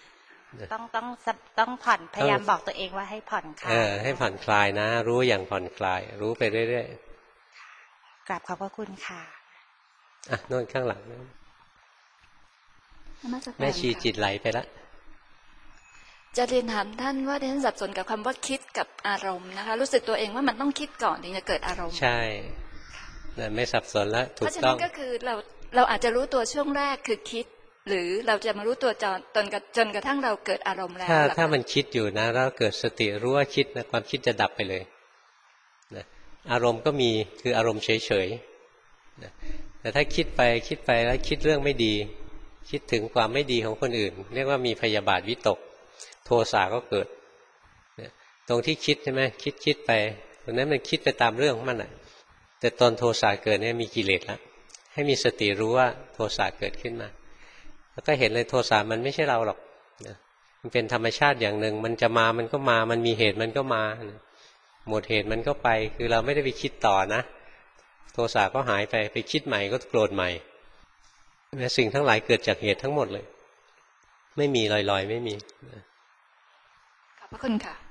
ต้องผ่อนพยายามบอกตัวเองว่าให้ผ่อนคลายให้ผ่อนคลายนะรู้อย่างผ่อนคลายรู้ไปเรื่อยๆกราบขอบพระคุณค่ะโน่นข้างหลังแม่ชีจิตไหลไปแล้วจะเรียนถามท่านว่าท่านสับสนกับคำว่าคิดกับอารมณ์นะคะรู้สึกตัวเองว่ามันต้องคิดก่อนถึงจะเกิดอารมณ์ใช่ไม่สับสนแล้วถูกต้องเพราะฉะนั้นก็คือเราอาจจะรู้ตัวช่วงแรกคือคิดหรือเราจะมารู้ตัวจนกระทั่งเราเกิดอารมณ์แล้วถ้ามันคิดอยู่นะแล้วเกิดสติรู้ว่าคิดนะความคิดจะดับไปเลยนะอารมณ์ก็มีคืออารมณ์เฉยๆนะแต่ถ้าคิดไปแล้วคิดเรื่องไม่ดีคิดถึงความไม่ดีของคนอื่นเรียกว่ามีพยาบาทวิตกโทสะก็เกิดตรงที่คิดใช่ไหมคิดไปตรงนั้นมันคิดไปตามเรื่องของมันแต่ตอนโทสะเกิดเนี่ยมีกิเลสแล้วให้มีสติรู้ว่าโทสะเกิดขึ้นมาแล้วก็เห็นเลยโทสะมันไม่ใช่เราหรอกมันเป็นธรรมชาติอย่างหนึ่งมันจะมามันก็มามันมีเหตุมันก็มาหมดเหตุมันก็ไปคือเราไม่ได้ไปคิดต่อนะโทสะก็หายไปคิดใหม่ก็โกรธใหม่สิ่งทั้งหลายเกิดจากเหตุทั้งหมดเลยไม่มีลอยๆไม่มีขอบพระคุณค่ะ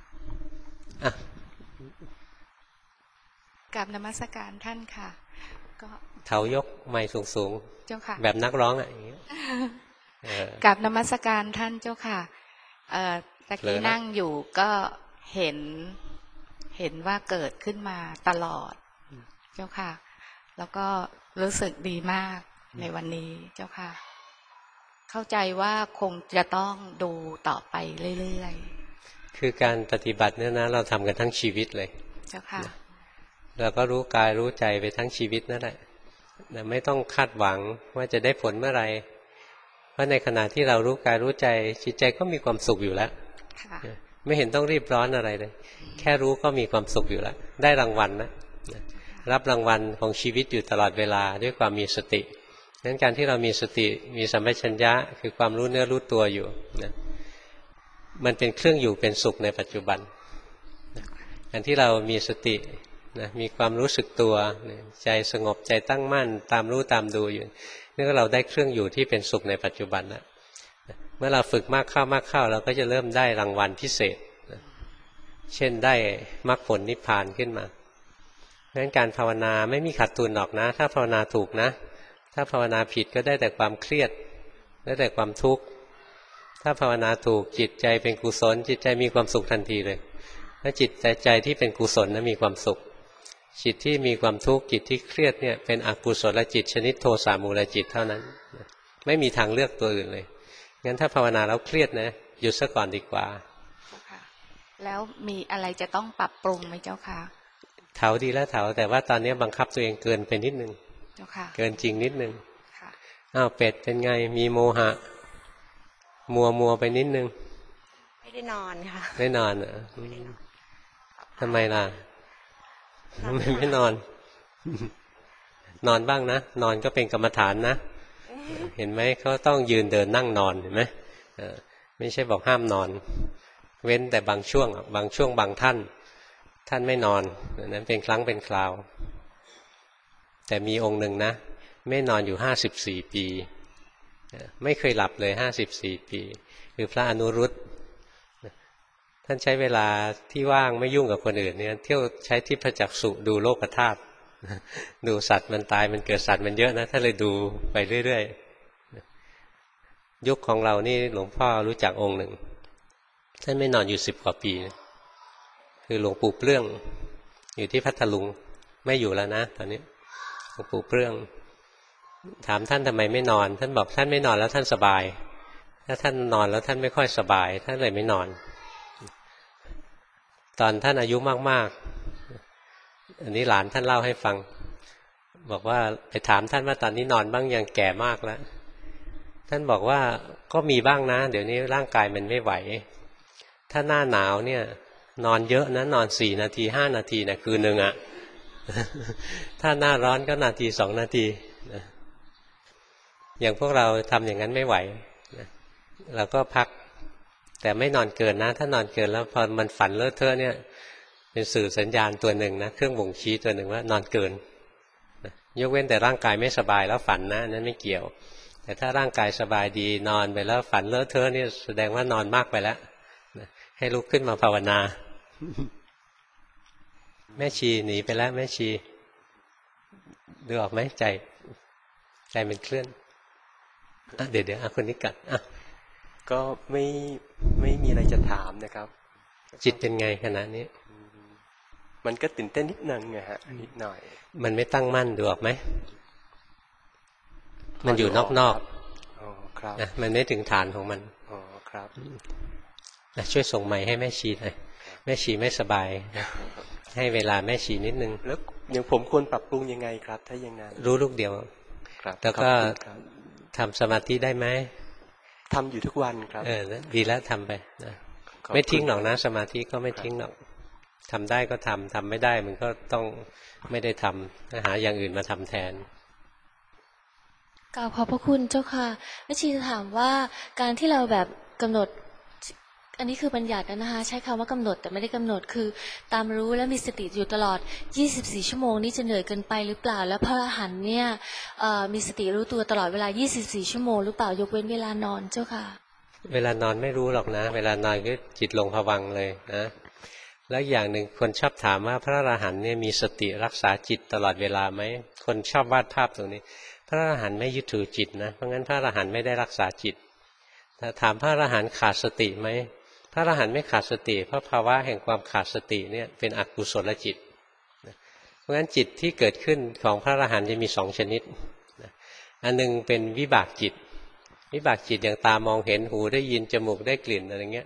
กราบนมัสการท่านค่ะก็เท้ายกไม้สูงๆเจ้าค่ะแบบนักร้องอย่างเงี้ยกราบนมัสการท่านเจ้าค่ะตะกี้นั่งอยู่ก็เห็นว่าเกิดขึ้นมาตลอดเจ้าค่ะแล้วก็รู้สึกดีมากในวันนี้เจ้าค่ะเข้าใจว่าคงจะต้องดูต่อไปเรื่อยคือการปฏิบัติเนี่ยนะเราทำกันทั้งชีวิตเลยเจ้าค่ะเราก็รู้กายรู้ใจไปทั้งชีวิตนั่นแหละไม่ต้องคาดหวังว่าจะได้ผลเมื่อไหร่เพราะในขณะที่เรารู้กายรู้ใจจิตใจก็มีความสุขอยู่แล้วไม่เห็นต้องรีบร้อนอะไรเลยแค่รู้ก็มีความสุขอยู่แล้วได้รางวัลนะรับรางวัลของชีวิตอยู่ตลอดเวลาด้วยความมีสติงั้นการที่เรามีสติมีสัมปชัญญะคือความรู้เนื้อรู้ตัวอยู่นะมันเป็นเครื่องอยู่เป็นสุขในปัจจุบันการที่เรามีสตินะมีความรู้สึกตัวใจสงบใจตั้งมั่นตามรู้ตามดูอยู่นี่ก็เราได้เครื่องอยู่ที่เป็นสุขในปัจจุบันแล้วเมื่อเราฝึกมากเข้าเราก็จะเริ่มได้รางวัลพิเศษเช่นได้มรรคผลนิพพานขึ้นมาเพราะฉะนั้นการภาวนาไม่มีขาดทุนหรอกนะถ้าภาวนาถูกนะถ้าภาวนาผิดก็ได้แต่ความเครียดได้แต่ความทุกข์ถ้าภาวนาถูกจิตใจเป็นกุศลจิตใจมีความสุขทันทีเลยถ้าจิตใจที่เป็นกุศลนั้นมีความสุขจิตที่มีความทุกข์จิตที่เครียดเนี่ยเป็นอกุศลจิตชนิดโทสะมูลจิตเท่านั้นไม่มีทางเลือกตัวอื่นเลยงั้นถ้าภาวนาแล้วเครียดนะหยุดซะก่อนดีกว่าแล้วมีอะไรจะต้องปรับปรุงไหมเจ้าค่ะเถาดีแล้วเถาแต่ว่าตอนนี้บังคับตัวเองเกินไปนิดนึงเจ้าค่ะเกินจริงนิดนึงอ้าวเป็ดเป็นไงมีโมหะมัวไปนิดนึงไม่ได้นอนค่ะไม่นอนเหรอทำไมล่ะไม่นอนนอนบ้างนะนอนก็เป็นกรรมฐานนะเห็นไหมเขาต้องยืนเดินนั่งนอนเห็นไหมไม่ใช่บอกห้ามนอนเว้นแต่บางช่วงบางท่านไม่นอนนั้นเป็นครั้งเป็นคราวแต่มีองค์หนึ่งนะไม่นอนอยู่54 ปีไม่เคยหลับเลย54 ปีคือพระอนุรุตท่านใช้เวลาที่ว่างไม่ยุ่งกับคนอื่นเนี่ยเที่ยวใช้ทิพจักษุดูโลกธาตุดูสัตว์มันตายมันเกิดสัตว์มันเยอะนะท่านเลยดูไปเรื่อยๆยุคของเรานี่หลวงพ่อรู้จักองค์หนึ่งท่านไม่นอนอยู่10 กว่าปีคือหลวงปู่เปลื้องอยู่ที่พัทลุงไม่อยู่แล้วนะตอนนี้หลวงปู่เปลื้องถามท่านทำไมไม่นอนท่านบอกท่านไม่นอนแล้วท่านสบายถ้าท่านนอนแล้วท่านไม่ค่อยสบายท่านเลยไม่นอนตอนท่านอายุมากๆอันนี้หลานท่านเล่าให้ฟังบอกว่าไปถามท่านว่าตอนนี้นอนบ้างยังแก่มากแล้วท่านบอกว่าก็มีบ้างนะเดี๋ยวนี้ร่างกายมันไม่ไหวถ้าหน้าหนาวเนี่ยนอนเยอะนะนอน4 นาที5 นาทีนะคืนนึงอ่ะถ้าหน้าร้อนก็นาที2 นาทีอย่างพวกเราทำอย่างนั้นไม่ไหวเราก็พักแต่ไม่นอนเกินนะถ้านอนเกินแล้วพอมันฝันเลอะเทอะเนี่ยเป็นสื่อสัญญาณตัวหนึ่งนะเครื่องบ่งชี้ตัวหนึ่งว่านอนเกินยกเว้นแต่ร่างกายไม่สบายแล้วฝันนะนั้นไม่เกี่ยวแต่ถ้าร่างกายสบายดีนอนไปแล้วฝันเลอะเทอะนี่แสดงว่านอนมากไปแล้วให้ลุกขึ้นมาภาวนาแม่ชีหนีไปแล้วแม่ชีดูออกไหมใจมันเคลื่อนเดี๋ยวคนนี้กัดก็ไม่มีอะไรจะถามนะครับจิตเป็นไงขณะนี้มันก็ตื่นเต้นนิดนึงไงฮะนิดหน่อยมันไม่ตั้งมั่นดูออกไหมมันอยู่นอกๆมันไม่ถึงฐานของมันอ๋อครับช่วยส่งไมค์ให้แม่ชีหน่อยแม่ชีไม่สบายให้เวลาแม่ชีนิดนึงแล้วอย่างผมควรปรับปรุงยังไงครับถ้าอย่างนั้นรู้ลูกเดียวแล้วก็ทำสมาธิได้ไหมทำอยู่ทุกวันครับดีแล้วทำไปนะไม่ทิ้งหรอกนะสมาธิก็ไม่ทิ้งหรอกทำได้ก็ทำไม่ได้มันก็ต้องไม่ได้ทำหาอย่างอื่นมาทำแทนกราบขอบพระคุณเจ้าค่ะแม่ชีจะถามว่าการที่เราแบบกำหนดอันนี้คือบัญญัตินะคะใช้คำว่ากำหนดแต่ไม่ได้กำหนดคือตามรู้และมีสติอยู่ตลอด24 ชั่วโมงนี่จะเหนื่อยเกินไปหรือเปล่าแล้วพระอรหันต์เนี่ยมีสติรู้ตัวตลอดเวลา24 ชั่วโมงหรือเปล่ายกเว้นเวลานอนเจ้าค่ะเวลานอนไม่รู้หรอกนะเวลานอนก็จิตลงภวังค์เลยนะแล้วอย่างหนึ่งคนชอบถามว่าพระอรหันต์เนี่ยมีสติรักษาจิตตลอดเวลาไหมคนชอบวาดภาพตรงนี้พระอรหันต์ไม่ยึดถือจิตนะเพราะงั้นพระอรหันต์ไม่ได้รักษาจิตถ้าถามพระอรหันต์ขาดสติไหมพระอรหันต์ไม่ขาดสติเพราะภาวะแห่งความขาดสติเนี่ยเป็นอกุศลจิตเพราะงั้นจิตที่เกิดขึ้นของพระอรหันต์จะมี2 ชนิดอันนึงเป็นวิบากจิตอย่างตามองเห็นหูได้ยินจมูกได้กลิ่นอะไรเงี้ย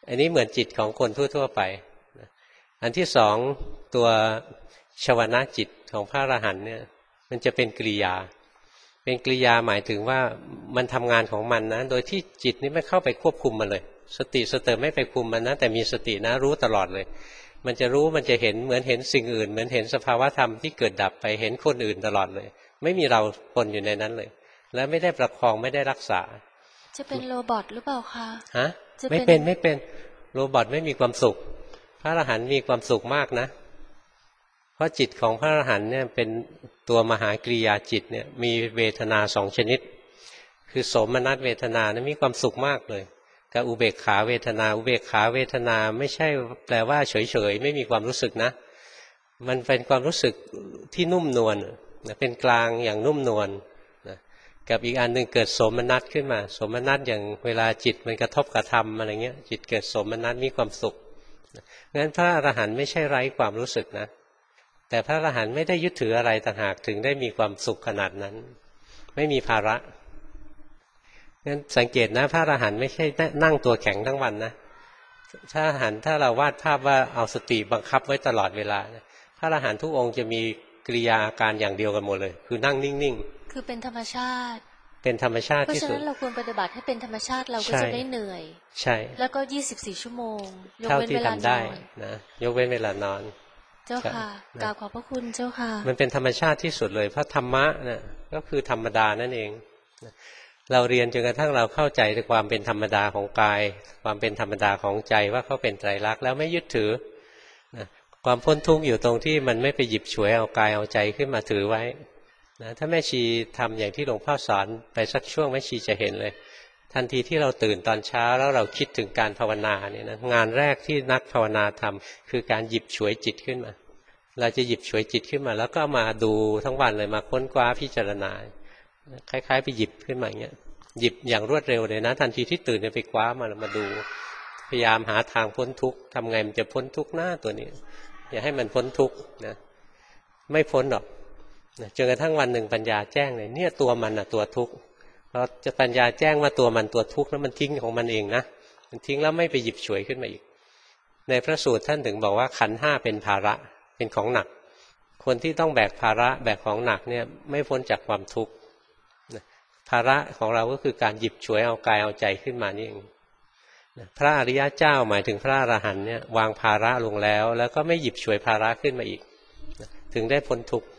อันนี้เหมือนจิตของคนทั่วๆไปอันที่สองตัวชวนะจิตของพระอรหันต์เนี่ยมันจะเป็นกิริยาเป็นกิริยาหมายถึงว่ามันทำงานของมันนะโดยที่จิตนี้ไม่เข้าไปควบคุมมันเลยสติสเตอร์ไม่ไปคุมมันนะแต่มีสตินะรู้ตลอดเลยมันจะรู้มันจะเห็นเหมือนเห็นสิ่งอื่นเหมือนเห็นสภาวะธรรมที่เกิดดับไปเห็นคนอื่นตลอดเลยไม่มีเราปนอยู่ในนั้นเลยและไม่ได้ประคองไม่ได้รักษาจะเป็นโรบอทหรือเปล่าคะฮะไม่เป็นโรบอทไม่มีความสุขพระอรหันต์มีความสุขมากนะเพราะจิตของพระอรหันต์เนี่ยเป็นตัวมหากริยาจิตเนี่ยมีเวทนาสองชนิดคือโสมนัสเวทนานะมีความสุขมากเลยกับอุเบกขาเวทนาอุเบกขาเวทนาไม่ใช่แปลว่าเฉยๆไม่มีความรู้สึกนะมันเป็นความรู้สึกที่นุ่มนวลเป็นกลางอย่างนุ่มนวลกับอีกอันหนึ่งเกิดโสมนัสขึ้นมาโสมนัสอย่างเวลาจิตมันกระทบกระทำอะไรเงี้ยจิตเกิดโสมนัสมีความสุขงั้นพระอรหันต์ไม่ใช่ไร้ความรู้สึกนะแต่พระอรหันต์ไม่ได้ยึดถืออะไรต่างหากถึงได้มีความสุขขนาดนั้นไม่มีภาระงั้นสังเกตนะพระอรหันต์ไม่ใช่นั่งตัวแข็งทั้งวันนะพระอรหันต์ถ้าเราวาดภาพว่าเอาสติบังคับไว้ตลอดเวลาพระอรหันต์ทุกองค์จะมีกิริยาอาการอย่างเดียวกันหมดเลยคือนั่งนิ่งๆคือเป็นธรรมชาติเป็นธรรมชาติที่สุดเพราะฉะนั้นเราควรปฏิบัติให้เป็นธรรมชาติเราก็จะไม่เหนื่อยใช่แล้วก็24ชั่วโมงยกเว้นเวลานอนนะยกเว้นเวลานอนเจ้าค่ะกราบขอบพระคุณเจ้าค่ะมันเป็นธรรมชาติที่สุดเลยเพราะธรรมะน่ะก็คือธรรมดานั่นเองเราเรียนจนกระทั่งเราเข้าใจในความเป็นธรรมดาของกายความเป็นธรรมดาของใจว่าเขาเป็นไตรลักษณ์แล้วไม่ยึดถือความพ้นทุกข์อยู่ตรงที่มันไม่ไปหยิบฉวยเอากายเอาใจขึ้นมาถือไว้นะถ้าแม่ชีทำอย่างที่หลวงพ่อสอนไปสักช่วงแม่ชีจะเห็นเลยทันทีที่เราตื่นตอนเช้าแล้วเราคิดถึงการภาวนาเนี่ยนะงานแรกที่นักภาวนาทำคือการหยิบฉวยจิตขึ้นมาเราจะหยิบฉวยจิตขึ้นมาแล้วก็มาดูทั้งวันเลยมาค้นคว้าพิจารณาคล้ายๆไปหยิบขึ้นมาอย่างเงี้ยหยิบอย่างรวดเร็วเลยนะทันทีที่ตื่นไปคว้ามาดูพยายามหาทางพ้นทุกข์ทำไงมันจะพ้นทุกข์หน้าตัวนี้อย่าให้มันพ้นทุกข์นะไม่พ้นหรอกจนกระทั่งวันหนึ่งปัญญาแจ้งเลยเนี่ยตัวมันน่ะตัวทุกข์เพราะจะปัญญาแจ้งว่าตัวมันตัวทุกข์แล้วมันทิ้งของมันเองนะมันทิ้งแล้วไม่ไปหยิบฉวยขึ้นมาอีกในพระสูตรท่านถึงบอกว่าขันธ์ห้าเป็นภาระเป็นของหนักคนที่ต้องแบกภาระแบกของหนักเนี่ยไม่พ้นจากความทุกข์ภาระของเราก็คือการหยิบฉวยเอากายเอาใจขึ้นมานี่เองพระอริยเจ้าหมายถึงพระอรหันต์เนี่ยวางภาระลงแล้วก็ไม่หยิบฉวยภาระขึ้นมาอีกถึงได้พ้นทุกข์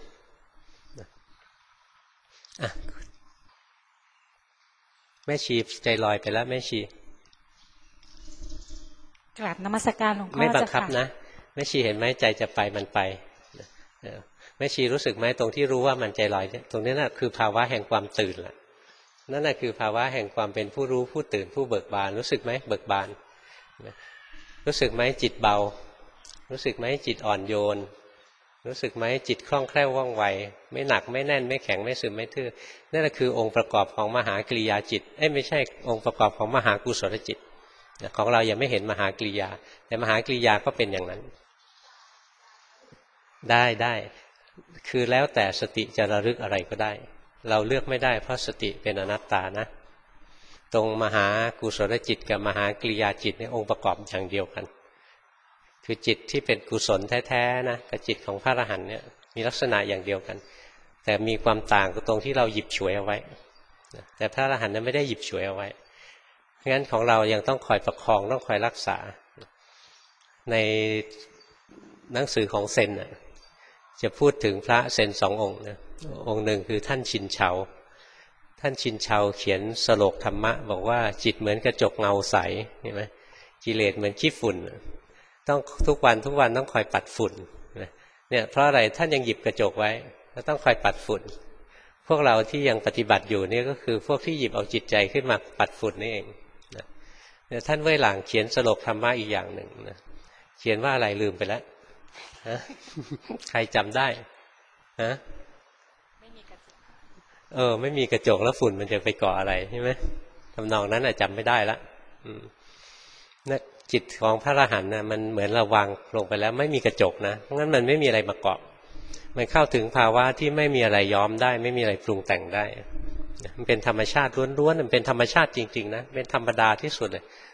แม่ชีใจลอยไปแล้วแม่ชีกราบนมัสการหลวงพ่อไม่บังคับนะแม่ชีเห็นไหมใจจะไปมันไปแม่ชีรู้สึกไหมตรงที่รู้ว่ามันใจลอยเนี่ยตรงนี้น่ะคือภาวะแห่งความตื่นแหละนั่นน่ะคือภาวะแห่งความเป็นผู้รู้ผู้ตื่นผู้เบิกบานรู้สึกไหมเบิกบานรู้สึกไหมจิตเบารู้สึกไหมจิตอ่อนโยนรู้สึกไหมจิตคล่องแคล่วว่องไวไม่หนักไม่แน่นไม่แข็งไม่ซึมไม่ทื่อนั่นแหละคือองค์ประกอบของมหากริยาจิตไม่ใช่องค์ประกอบของมหากุศลจิตของเรายังไม่เห็นมหากริยาแต่มหากริยาก็เป็นอย่างนั้นได้คือแล้วแต่สติจะระลึกอะไรก็ได้เราเลือกไม่ได้เพราะสติเป็นอนัตตานะตรงมหากุศลจิตกับมหากริยาจิตเนี่ยองค์ประกอบอย่างเดียวกันคือจิตที่เป็นกุศลแท้ๆนะกับจิตของพระอรหันต์เนี่ยมีลักษณะอย่างเดียวกันแต่มีความต่างตรงที่เราหยิบฉวยเอาไว้แต่พระอรหันต์นั้นไม่ได้หยิบฉวยเอาไว้งั้นของเรายังต้องคอยประคองต้องคอยรักษาในหนังสือของเซนจะพูดถึงพระเซนสององค์นะองค์หนึ่งคือท่านชินเฉาท่านชินเฉาเขียนสโลกธรรมะบอกว่าจิตเหมือนกระจกเงาใสเห็นไหมกิเลสเหมือนขี้ฝุ่นต้องทุกวันต้องคอยปัดฝุ่นเนี่ยเพราะอะไรท่านยังหยิบกระจกไว้แล้วต้องคอยปัดฝุ่นพวกเราที่ยังปฏิบัติอยู่นี่ก็คือพวกที่หยิบเอาจิตใจขึ้นมาปัดฝุ่นนี่เองเนี่ยท่านเว่ยหลางเขียนสโลกธรรมะอีกอย่างหนึ่งนะเขียนว่าอะไรลืมไปแล้วใครจำได้ฮะไม่มีกระจกแล้วฝุ่นมันจะไปเกาะอะไรใช่ไหมทำนองนั้นจำไม่ได้ละนั่นจิตของพระอรหันต์นะมันเหมือนเราวางลงไปแล้วไม่มีกระจกนะเพราะงั้นมันไม่มีอะไรมาเกาะมันเข้าถึงภาวะที่ไม่มีอะไรย้อมได้ไม่มีอะไรปรุงแต่งได้มันเป็นธรรมชาติล้วนๆมันเป็นธรรมชาติจริงๆนะเป็นธรรมดาที่สุดเลย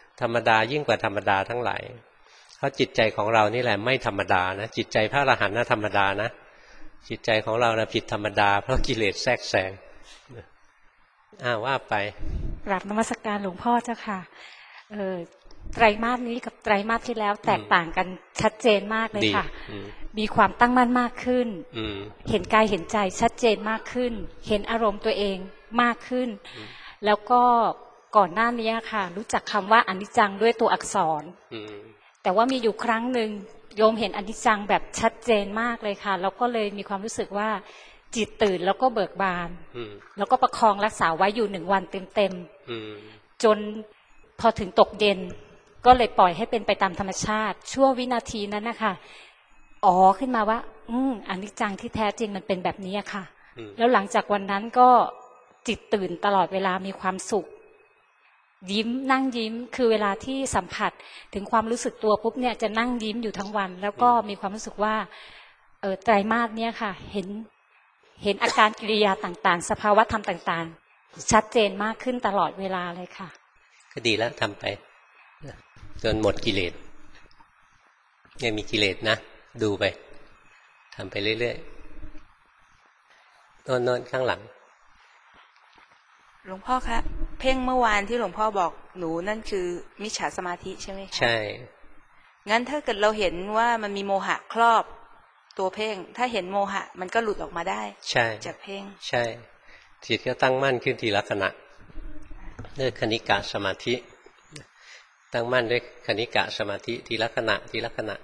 ธรรมดายิ่งกว่าธรรมดาทั้งหลายเพราะจิตใจของเรานี่แหละไม่ธรรมดานะจิตใจพระอรหันต์น่ะธรรมดานะจิตใจของเราน่ะผิดธรรมดาเพราะกิเลสแทรกแซงว่าไปกราบนมัสการหลวงพ่อเจ้าค่ะไตรมาสนี้กับไตรมาสที่แล้วแตกต่างกันชัดเจนมากเลยค่ะมีความตั้งมั่นมากขึ้นเห็นกายเห็นใจชัดเจนมากขึ้นเห็นอารมณ์ตัวเองมากขึ้นแล้วก็ก่อนหน้านี้ค่ะรู้จักคำว่าอนิจจังด้วยตัวอักษรแต่ว่ามีอยู่ครั้งหนึ่งโยมเห็นอนิจจังแบบชัดเจนมากเลยค่ะแล้วก็เลยมีความรู้สึกว่าจิตตื่นแล้วก็เบิกบานแล้วก็ประคองรักษาไว้อยู่1 วันเต็มๆจนพอถึงตกเย็นก็เลยปล่อยให้เป็นไปตามธรรมชาติชั่ววินาทีนั้นนะคะขึ้นมาว่าอนิจจังที่แท้จริงมันเป็นแบบนี้ค่ะแล้วหลังจากวันนั้นก็จิตตื่นตลอดเวลามีความสุขยิ้มนั่งยิ้มคือเวลาที่สัมผัสถึงความรู้สึกตัวปุ๊บเนี่ยจะนั่งยิ้มอยู่ทั้งวันแล้วก็มีความรู้สึกว่าไตรมาสเนี่ยค่ะเห็นอาการกิริยาต่างๆสภาวะธรรมต่างๆชัดเจนมากขึ้นตลอดเวลาเลยค่ะก็ดีแล้วทำไปจนหมดกิเลสยังมีกิเลสนะดูไปทำไปเรื่อยๆโน่นข้างหลังหลวงพ่อคะเพ่งเมื่อวานที่หลวงพ่อบอกหนูนั่นคือมิจฉาสมาธิใช่ไหมคะใช่งั้นถ้าเกิดเราเห็นว่ามันมีโมหะครอบตัวเพ่งถ้าเห็นโมหะมันก็หลุดออกมาได้ใช่จากเพ่งใช่จิตก็ตั้งมั่นขึ้นทีละขณะด้วยคณิกะสมาธิตั้งมั่นด้วยคณิกะสมาธิทีละขณะทีละขณะ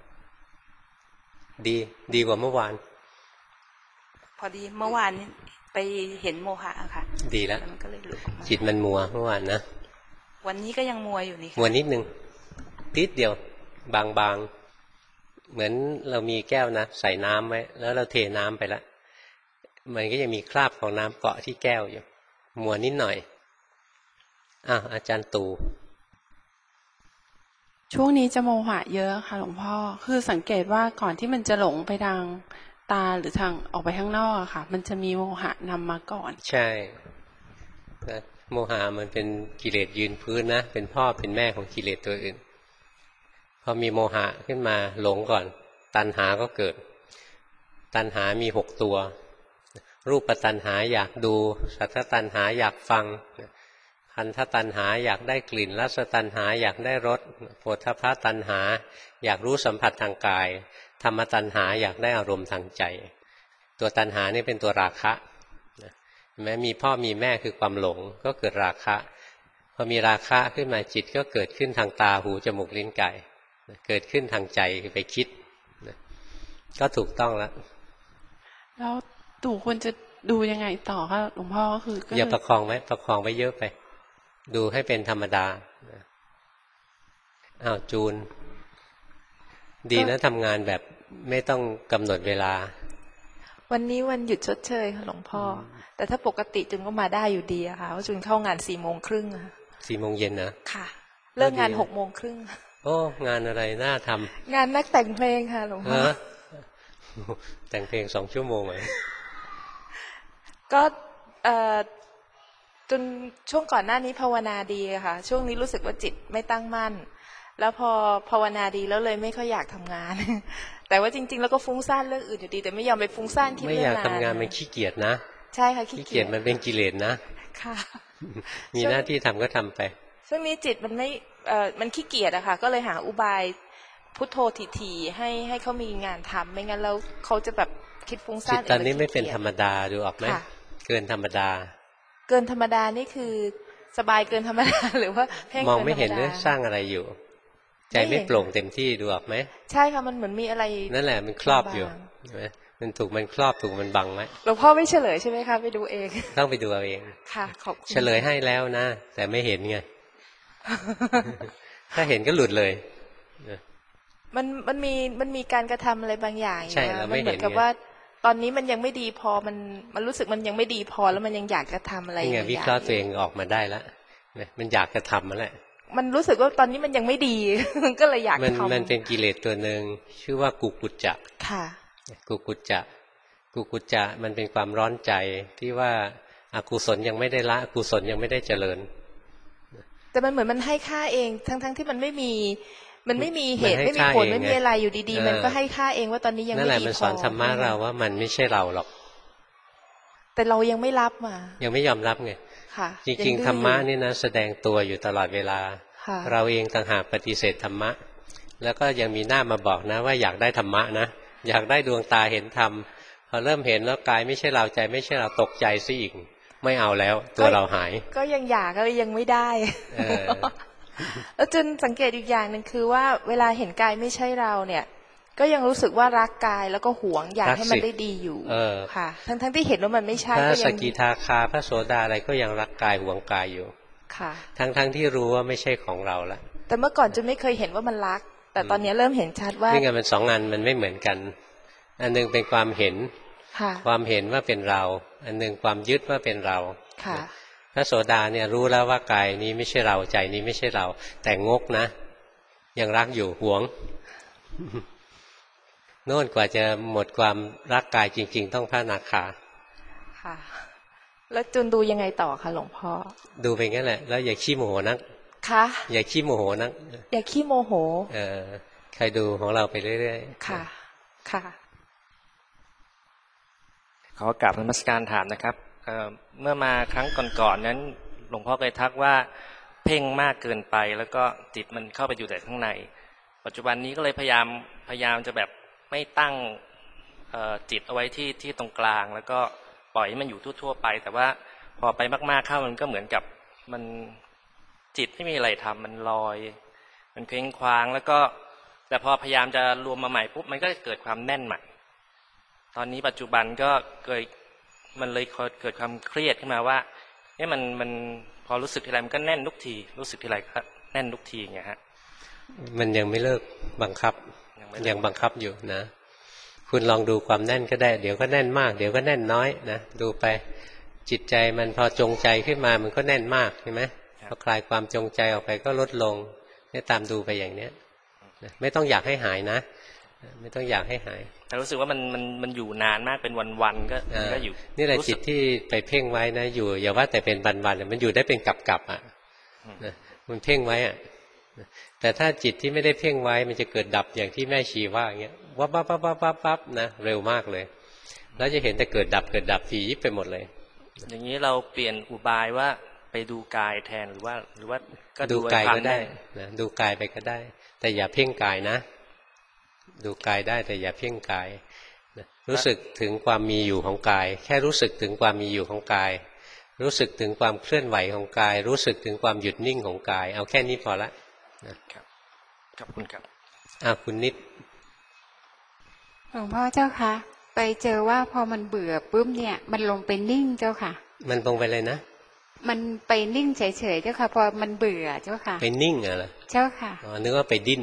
ดีกว่าเมื่อวานพอดีเมื่อวานไปเห็นโมหะค่ะดีแล้วจิตมันมัวเมื่อวานนะวันนี้ก็ยังมัวอยู่นี่มัวนิดนึงติดเดียวบางๆเหมือนเรามีแก้วนะใส่น้ำไว้แล้วเราเทน้ำไปแล้วมันก็ยังมีคราบของน้ำเกาะที่แก้วอยู่มัวนิดหน่อยอาจารย์ตู่ช่วงนี้จะโมหะเยอะค่ะหลวงพ่อคือสังเกตว่าก่อนที่มันจะหลงไปทางตาหรือทางออกไปข้างนอกอะค่ะมันจะมีโมหะนำมาก่อนใช่นะโมหะมันเป็นกิเลสยืนพื้นนะเป็นพ่อเป็นแม่ของกิเลสตัวอื่นพอมีโมหะขึ้นมาหลงก่อนตัณหาก็เกิดตัณหามี6 ตัวรูปตัณหาอยากดูสัทธตัณหาอยากฟังคันธตัณหาอยากได้กลิ่นรสตัณหาอยากได้รสโผฏฐัพพะตัณหาอยากรู้สัมผัสทางกายธรรมตัณหาอยากได้อารมณ์ทางใจตัวตัณหานี่เป็นตัวราคะแม้มีพ่อมีแม่คือความหลงก็เกิดราคะพอมีราคะขึ้นมาจิตก็เกิดขึ้นทางตาหูจมูกลิ้นกายเกิดขึ้นทางใจคือไปคิดก็ถูกต้องแล้วตู่ควรจะดูยังไงต่อคะหลวงพ่อก็คืออย่าประคองไว้ประคองไว้เยอะไปดูให้เป็นธรรมดาจูนดีนะทำงานแบบไม่ต้องกำหนดเวลาวันนี้วันหยุดชดเชยค่ะหลวงพ่อแต่ถ้าปกติจุนก็มาได้อยู่ดีอะค่ะเพราะจุนเข้างาน4:30 ค่ะ 4 โมงเย็นนะค่ะเลิกงาน6:30 โอ้งานอะไรน่าทำงานนักแต่งเพลงค่ะหลวงพ่อแต่งเพลง2 ชั่วโมงเลยก็จนช่วงก่อนหน้านี้ภาวนาดีค่ะช่วงนี้รู้สึกว่าจิตไม่ตั้งมั่นแล้วพอภาวนาดีแล้วเลยไม่ค่อยอยากทำงานแต่ว่าจริงๆแล้วก็ฟุ้งซ่านเรื่องอื่นอยู่ดีแต่ไม่ยอมไปฟุ้งซ่านคิดเรื่องงานไม่อยากทำงานมันขี้เกียจนะใช่ค่ะขี้เกียจมันเป็นกิเลสนะค่ะมีหน้าที่ทำก็ทำไปช่วงนี้จิตมันไม่มันขี้เกียจอะค่ะก็เลยหาอุบายพุทโธถี่ๆให้เขามีงานทำไม่งั้นแล้วเขาจะแบบคิดฟุ้งซ่านจิตตอนนี้ไม่เป็นธรรมดาดูออกไหมเกินธรรมดาเกินธรรมดานี่คือสบายเกินธรรมดาหรือว่าเพ่งมองไม่เห็นเรื่องสร้างอะไรอยู่ใจไม่โปร่งเต็มที่ดูออกไหมใช่ค่ะมันเหมือนมีอะไรนั่นแหละมันครอบอยู่ใช่ไหมมันถูกมันครอบถูกมันบังไว้หลวงพ่อไม่เฉลยใช่ไหมคะไปดูเองต้องไปดูเอาเองค่ะขอบคุณเฉลยให้แล้วนะแต่ไม่เห็นไงถ้าเห็นก็หลุดเลยมันมีการกระทำอะไรบางอย่างใช่เราไม่เห็นเหมือนกับว่าตอนนี้มันยังไม่ดีพอมันรู้สึกมันยังไม่ดีพอแล้วมันยังอยากจะทำอะไรอย่างเงี้ยวิเคราะห์ตัวเองออกมาได้แล้วมันอยากจะทำมาแหละมันรู้สึกว่าตอนนี้มันยังไม่ดีก็เลยอยากทำมันเป็นกิเลสตัวหนึ่งชื่อว่ากุกุจจะค่ะกุกุจจะมันเป็นความร้อนใจที่ว่าอกุศลยังไม่ได้ละกุศลยังไม่ได้เจริญแต่มันเหมือนมันให้ค่าเองทั้งที่มันไม่มีเหตุไม่มีผลไม่มีอะไรอยู่ดีๆมันก็ให้ค่าเองว่าตอนนี้ยังไม่ดีพอนั่นแหละมันสอนธรรมะเราว่ามันไม่ใช่เราหรอกแต่เรายังไม่รับมายังไม่ยอมรับไงจริงๆธรรมะนี่นะแสดงตัวอยู่ตลอดเวลาเราเองต่างหากปฏิเสธธรรมะแล้วก็ยังมีหน้ามาบอกนะว่าอยากได้ธรรมะนะอยากได้ดวงตาเห็นธรรมพอเริ่มเห็นแล้วกายไม่ใช่เราใจไม่ใช่เราตกใจซะอีกไม่เอาแล้วตัวเราหายก็ยังอยากก็ยังไม่ได้แล้วจนสังเกตอีกอย่างหนึ่งคือว่าเวลาเห็นกายไม่ใช่เราเนี่ยก็ยังรู้สึกว่ารักกายแล้วก็หวงอยากให้มันได้ดีอยู่ค่ะทั้งที่เห็นว่ามันไม่ใช่ก็ยังพระสกิทาคาพระโสดาอะไรก็ยังรักกายหวงกายอยู่ค่ะทั้งที่รู้ว่าไม่ใช่ของเราละแต่เมื่อก่อนจะไม่เคยเห็นว่ามันรักแต่ตอนนี้เริ่มเห็นชัดว่านี่ไงมันสองอันมันไม่เหมือนกันอันนึงเป็นความเห็นความเห็นว่าเป็นเราอันนึงความยึดว่าเป็นเราพระโสดาเนี่ยรู้แล้วว่ากายนี้ไม่ใช่เราใจนี้ไม่ใช่เราแต่งกนะยังรักอยู่หวงโน่นกว่าจะหมดความรักกายจริงๆต้องพระอนาคาค่ะแล้วจุนดูยังไงต่อคะหลวงพ่อดูไปงั้นแหละแล้วอย่าขี้โมโหนักค่ะอย่าขี้โมโหนักอย่าขี้โมโหใครดูของเราไปเรื่อยๆค่ะค่ะขอกราบนมัสการถามนะครับเมื่อมาครั้งก่อนๆนั้นหลวงพ่อเคยทักว่าเพ่งมากเกินไปแล้วก็จิตมันเข้าไปอยู่แต่ข้างในปัจจุบันนี้ก็เลยพยายามจะแบบไม่ตั้งจิตเอาไว้ที่ตรงกลางแล้วก็ปล่อยให้มันอยู่ทั่วๆไปแต่ว่าพอไปมากๆเข้ามันก็เหมือนกับมันจิตไม่มีอะไรทำมันลอยมันเคว้งคว้างแล้วก็แต่พอพยายามจะรวมมาใหม่ปุ๊บมันก็เกิดความแน่นใหม่ตอนนี้ปัจจุบันก็มันเลยเกิดความเครียดขึ้นมาว่ามันพอรู้สึกทีไรมันก็แน่นทุกทีรู้สึกทีไรก็แน่นทุกทีอย่างเงี้ยฮะมันยังไม่เลิกบังคับยังบังคับอยู่นะคุณลองดูความแน่นก็ได้เดี๋ยวก็แน่นมากเดี๋ยวก็แน่นน้อยนะดูไปจิตใจมันพอจงใจขึ้นมามันก็แน่นมากใช่ไหมพอคลายความจงใจออกไปก็ลดลงเนี่ยตามดูไปอย่างเนี้ยไม่ต้องอยากให้หายนะไม่ต้องอยากให้หายแต่รู้สึกว่ามันอยู่นานมากเป็นวันๆก็อยู่นี่แหละจิตที่ไปเพ่งไว้นะอยู่อย่าว่าแต่เป็นวันๆมันอยู่ได้เป็นกับๆอ่ะมันเพ่งไว้อ่ะแต่ถ้าจิตที่ไม่ได้เพ่งไว้มันจะเกิดดับอย่างที่แม่ชีว่าอย่างเงี้ยวับวับวับวับวับวับนะเร็วมากเลยแล้วจะเห็นแต่เกิดดับถี่ยิบไปหมดเลยอย่างนี้เราเปลี่ยนอุบายว่าไปดูกายแทนหรือว่าก็ดูกายก็ได้นะดูกายไปก็ได้แต่อย่าเพ่งกายนะดูกายได้แต่อย่าเพ่งกายรู้สึกถึงความมีอยู่ของกายแค่รู้สึกถึงความมีอยู่ของกายรู้สึกถึงความเคลื่อนไหวของกายรู้สึกถึงความหยุดนิ่งของกายเอาแค่นี้พอละนะครับขอบคุณครับคุณนิดหลวงพ่อเจ้าคะไปเจอว่าพอมันเบื่อปุ๊บเนี่ยมันลงไปนิ่งเจ้าค่ะมันลงไปเลยนะมันไปนิ่งเฉยๆเจ้าค่ะพอมันเบื่อเจ้าค่ะไปนิ่งเหรอเจ้าค่ะนึกว่าไปดิ้น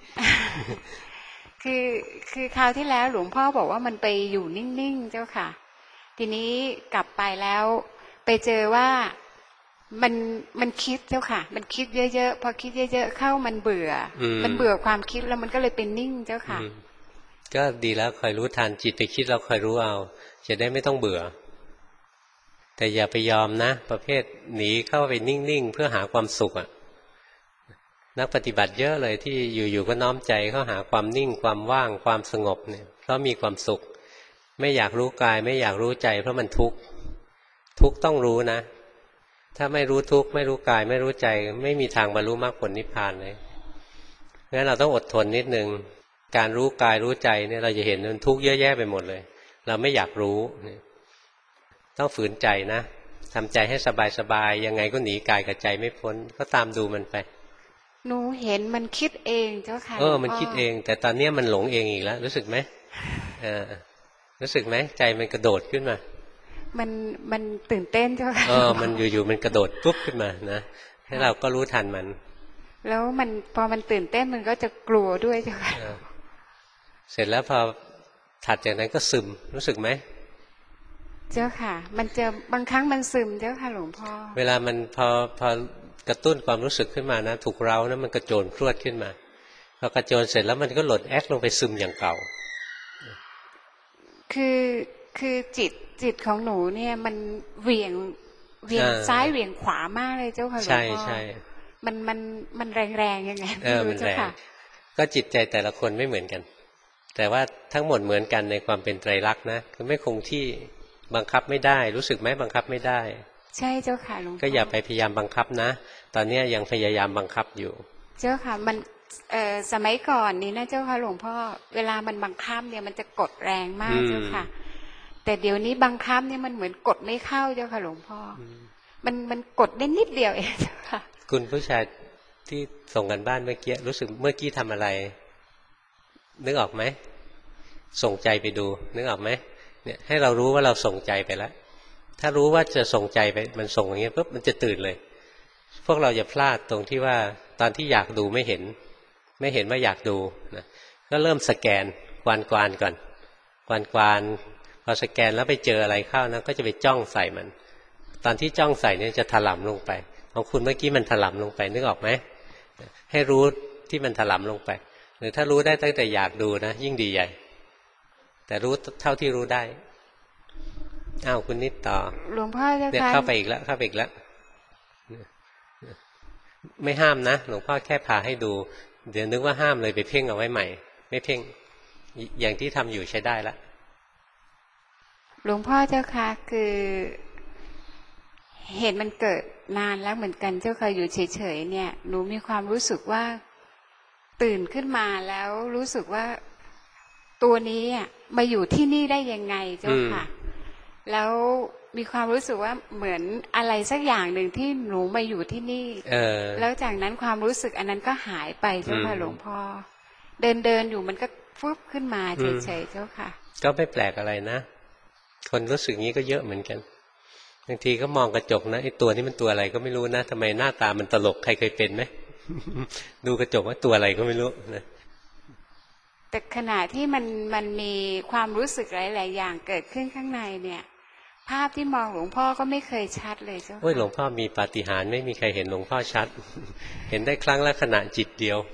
คือคราวที่แล้วหลวงพ่อบอกว่ามันไปอยู่นิ่งๆเจ้าค่ะทีนี้กลับไปแล้วไปเจอว่ามันคิดเจ้าค่ะมันคิดเยอะๆพอคิดเยอะๆเข้ามันเบื่อความคิดแล้วมันก็เลยเป็นนิ่งเจ้าค่ะก็ดีแล้วคอยรู้ทันจิตไปคิดเราคอยรู้เอาจะได้ไม่ต้องเบื่อแต่อย่าไปยอมนะประเภทหนีเข้าไปนิ่งๆเพื่อหาความสุขอ่ะนักปฏิบัติเยอะเลยที่อยู่ๆก็น้อมใจเข้าหาความนิ่งความว่างความสงบเนี่ยเพราะมีความสุขไม่อยากรู้กายไม่อยากรู้ใจเพราะมันทุกข์ต้องรู้นะถ้าไม่รู้ทุกข์ไม่รู้กายไม่รู้ใจไม่มีทางบรรลุมรรคผลนิพพานเลยงั้นเราต้องอดทนนิดนึงการรู้กายรู้ใจเนี่ยเราจะเห็นมันทุกข์เยอะแยะไปหมดเลยเราไม่อยากรู้ต้องฝืนใจนะทำใจให้สบายๆยังไงก็หนีกายกับใจไม่พ้นก็ตามดูมันไปหนูเห็นมันคิดเองเจ้าค่ะมันคิดเองแต่ตอนนี้มันหลงเองอีกแล้วรู้สึกไหมรู้สึกไหมใจมันกระโดดขึ้นมามันตื่นเต้นเจ้าค่ะมันอยู่ๆมันกระโดดปุ๊บขึ้นมานะให้เราก็รู้ทันมันแล้วมันพอมันตื่นเต้นมันก็จะกลัวด้วยเจ้าค่ะเสร็จแล้วพอถัดจากนั้นก็ซึมรู้สึกไหมเจ้าค่ะมันจะบางครั้งมันซึมเจ้าค่ะหลวงพ่อเวลามันพอกระตุ้นความรู้สึกขึ้นมานะถูกเร้านะมันกระโจนพรวดขึ้นมาพอกระโจนเสร็จแล้วมันก็หลดแอคลงไปซึมอย่างเก่าคือจิตของหนูเนี่ยมันเหวี่ยงซ้ายเหวี่ยงขวามากเลยเจ้าค่ะหลวงพ่อใช่มันแรงๆยังไงมันแรงก็จิตใจแต่ละคนไม่เหมือนกันแต่ว่าทั้งหมดเหมือนกันในความเป็นไตรลักษณ์นะคือไม่คงที่บังคับไม่ได้รู้สึกไหมบังคับไม่ได้ใช่เจ้าค่ะหลวงพ่อก็อย่าไปพยายามบังคับนะตอนนี้ยังพยายามบังคับอยู่เจ้าค่ะมันสมัยก่อนนี้นะเจ้าค่ะหลวงพ่อเวลามันบังคับเนี่ยมันจะกดแรงมากเจ้าค่ะแต่เดี๋ยวนี้บังคับเนี่ยมันเหมือนกดไม่เข้าเจ้าค่ะหลวงพ่อมันกดได้นิดเดียวเองเจ้าค่ะคุณผู้ชายที่ส่งกันบ้านเมื่อกี้รู้สึกเมื่อกี้ทำอะไรนึกออกไหมส่งใจไปดูนึกออกไหมเนี่ยให้เรารู้ว่าเราส่งใจไปแล้วถ้ารู้ว่าจะส่งใจไปมันส่งอย่างเงี้ยปุ๊บมันจะตื่นเลยพวกเราอย่าพลาดตรงที่ว่าตอนที่อยากดูไม่เห็นว่าอยากดูนะก็เริ่มสแกนกวานก่อนกวานพอสแกนแล้วไปเจออะไรเข้านะก็จะไปจ้องใส่มันตอนที่จ้องใส่เนี่ยจะถลำลงไปของคุณเมื่อกี้มันถลำลงไปนึกออกไหมให้รู้ที่มันถลำลงไปหรือถ้ารู้ได้ตั้งแต่อยากดูนะยิ่งดีใหญ่แต่รู้เท่าที่รู้ได้อ้าวคุณนิดต่อหลวงพ่อเนี่ยเข้าไปอีกแล้วไม่ห้ามนะหลวงพ่อแค่พาให้ดูเดี๋ยวนึกว่าห้ามเลยไปเพ่งเอาไว้ใหม่ไม่เพ่งอย่างที่ทำอยู่ใช้ได้ละหลวงพ่อเจ้าค่ะคือเหตุมันเกิดนานแล้วเหมือนกันเจ้าค่ะอยู่เฉยๆเนี่ยหนูมีความรู้สึกว่าตื่นขึ้นมาแล้วรู้สึกว่าตัวนี้มาอยู่ที่นี่ได้ยังไงเจ้าค่ะแล้วมีความรู้สึกว่าเหมือนอะไรสักอย่างหนึ่งที่หนูมาอยู่ที่นี่แล้วจากนั้นความรู้สึกอันนั้นก็หายไปเจ้าค่ะหลวงพ่อเดินอยู่มันก็ฟึบขึ้นมาเฉยๆเจ้าค่ะก็ไม่แปลกอะไรนะคนรู้สึกงี้ก็เยอะเหมือนกันบางทีก็มองกระจกนะไอ้ตัวนี้มันตัวอะไรก็ไม่รู้นะทำไมหน้าตามันตลกใครเคยเป็นไหม ดูกระจกว่าตัวอะไรก็ไม่รู้นะแต่ขณะที่มันมีความรู้สึกหลายๆอย่างเกิดขึ้นข้างในเนี่ยภาพที่มองหลวงพ่อก็ไม่เคยชัดเลยเจ้าค่ะหลวงพ่อมีปาฏิหาริย์ไม่มีใครเห็นหลวงพ่อชัด เห็นได้ครั้งละขณะจิตเดียว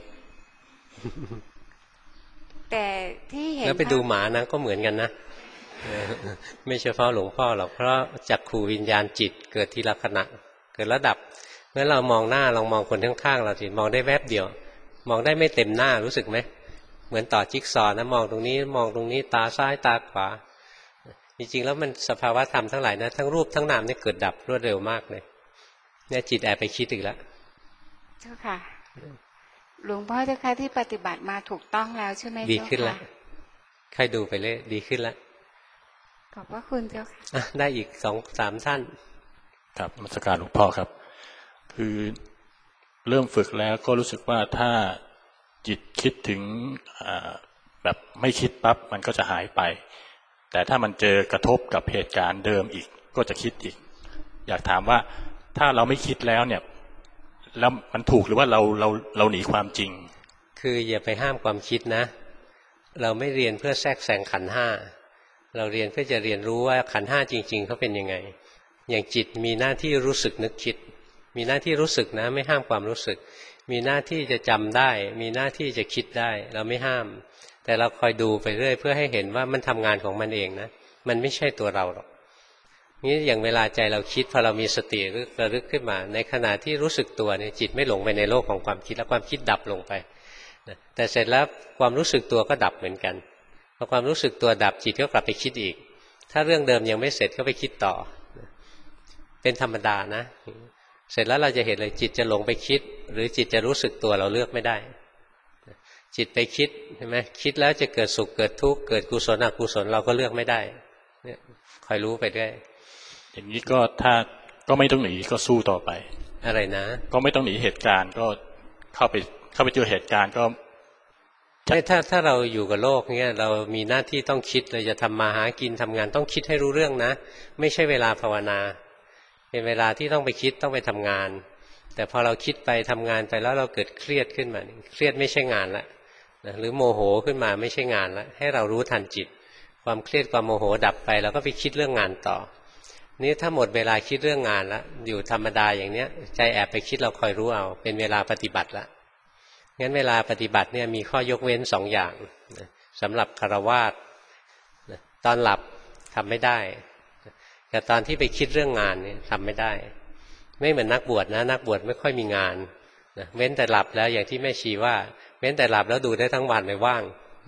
แต่ที่เห็นแล้วไปดูหมานะก็เหมือนกันนะ ไม่เฉพาะหลวงพ่อหรอกเพราะจักขูวิญญาณจิตเกิดทีละขณะเกิดระดับเมื่อเรามองหน้าลองมองคนข้างๆเราสิมองได้แวบเดียวมองได้ไม่เต็มหน้ารู้สึกไหมเหมือนต่อจิ๊กซอว์นะมองตรงนี้มองตรงนี้ตาซ้ายตาขวาจริงๆแล้วมันสภาวะธรรมทั้งหลายนะทั้งรูปทั้งนามนี่เกิดดับรวดเร็วมากเลยเนี่ยจิตแอบไปคิดอีกแล้วเจ้าค่ะหลวงพ่อเจ้าค่ะที่ปฏิบัติมาถูกต้องแล้วใช่ไหมเจ้าค่ะดีขึ้นแล้วใครดูไปเลยดีขึ้นแล้วขอบพระคุณเจ้าค่ะได้อีก2-3ท่านครับนมัสการหลวงพ่อครับคือเริ่มฝึกแล้วก็รู้สึกว่าถ้าจิตคิดถึงแบบไม่คิดปั๊บมันก็จะหายไปแต่ถ้ามันเจอกระทบกับเหตุการณ์เดิมอีกก็จะคิดอีกอยากถามว่าถ้าเราไม่คิดแล้วเนี่ยแล้วมันถูกหรือว่าเราหนีความจริงคืออย่าไปห้ามความคิดนะเราไม่เรียนเพื่อแทรกแซงขันธ์ห้าเราเรียนเพื่อจะเรียนรู้ว่าขันธ์ห้าจริงๆเขาเป็นยังไงอย่างจิตมีหน้าที่รู้สึกนึกคิดมีหน้าที่รู้สึกนะไม่ห้ามความรู้สึกมีหน้าที่จะจำได้มีหน้าที่จะคิดได้เราไม่ห้ามแต่เราคอยดูไปเรื่อยเพื่อให้เห็นว่ามันทำงานของมันเองนะมันไม่ใช่ตัวเราหรอกนี่อย่างเวลาใจเราคิดพอเรามีสติระลึกขึ้นมาในขณะที่รู้สึกตัวเนี่ยจิตไม่หลงไปในโลกของความคิดแล้วความคิดดับลงไปแต่เสร็จแล้วความรู้สึกตัวก็ดับเหมือนกันพอความรู้สึกตัวดับจิตก็กลับไปคิดอีกถ้าเรื่องเดิมยังไม่เสร็จก็ไปคิดต่อเป็นธรรมดานะเสร็จแล้วเราจะเห็นเลยจิตจะหลงไปคิดหรือจิตจะรู้สึกตัวเราเลือกไม่ได้จิตไปคิดใช่ไหมคิดแล้วจะเกิดสุขเกิดทุกข์เกิดกุศลอกุศลเราก็เลือกไม่ได้เนี่ยคอยรู้ไปด้วยอย่างนี้ก็ถ้าก็ไม่ต้องหนีก็สู้ต่อไปอะไรนะก็ไม่ต้องหนีเหตุการณ์ก็เข้าไปเจอเหตุการณ์ก็ถ้าเราอยู่กับโลกเนี่ยเรามีหน้าที่ต้องคิดเราจะทำมาหากินทำงานต้องคิดให้รู้เรื่องนะไม่ใช่เวลาภาวนาเป็นเวลาที่ต้องไปคิดต้องไปทำงานแต่พอเราคิดไปทำงานไปแล้วเราเกิดเครียดขึ้นมาเครียดไม่ใช่งานละหรือโมโหขึ้นมาไม่ใช่งานละให้เรารู้ทันจิตความเครียดความโมโหดับไปเราก็ไปคิดเรื่องงานต่อนี่ถ้าหมดเวลาคิดเรื่องงานแล้วอยู่ธรรมดาอย่างเนี้ยใจแอบไปคิดเราคอยรู้เอาเป็นเวลาปฏิบัติละงั้นเวลาปฏิบัติเนี่ยมีข้อยกเว้น2 อย่างสำหรับฆราวาสตอนหลับทำไม่ได้แต่ตอนที่ไปคิดเรื่องงานเนี่ยทำไม่ได้ไม่เหมือนนักบวชนะนักบวชไม่ค่อยมีงานนะเว้นแต่หลับแล้วอย่างที่แม่ชีว่าเว้นแต่หลับแล้วดูได้ทั้งวันไม่ว่าง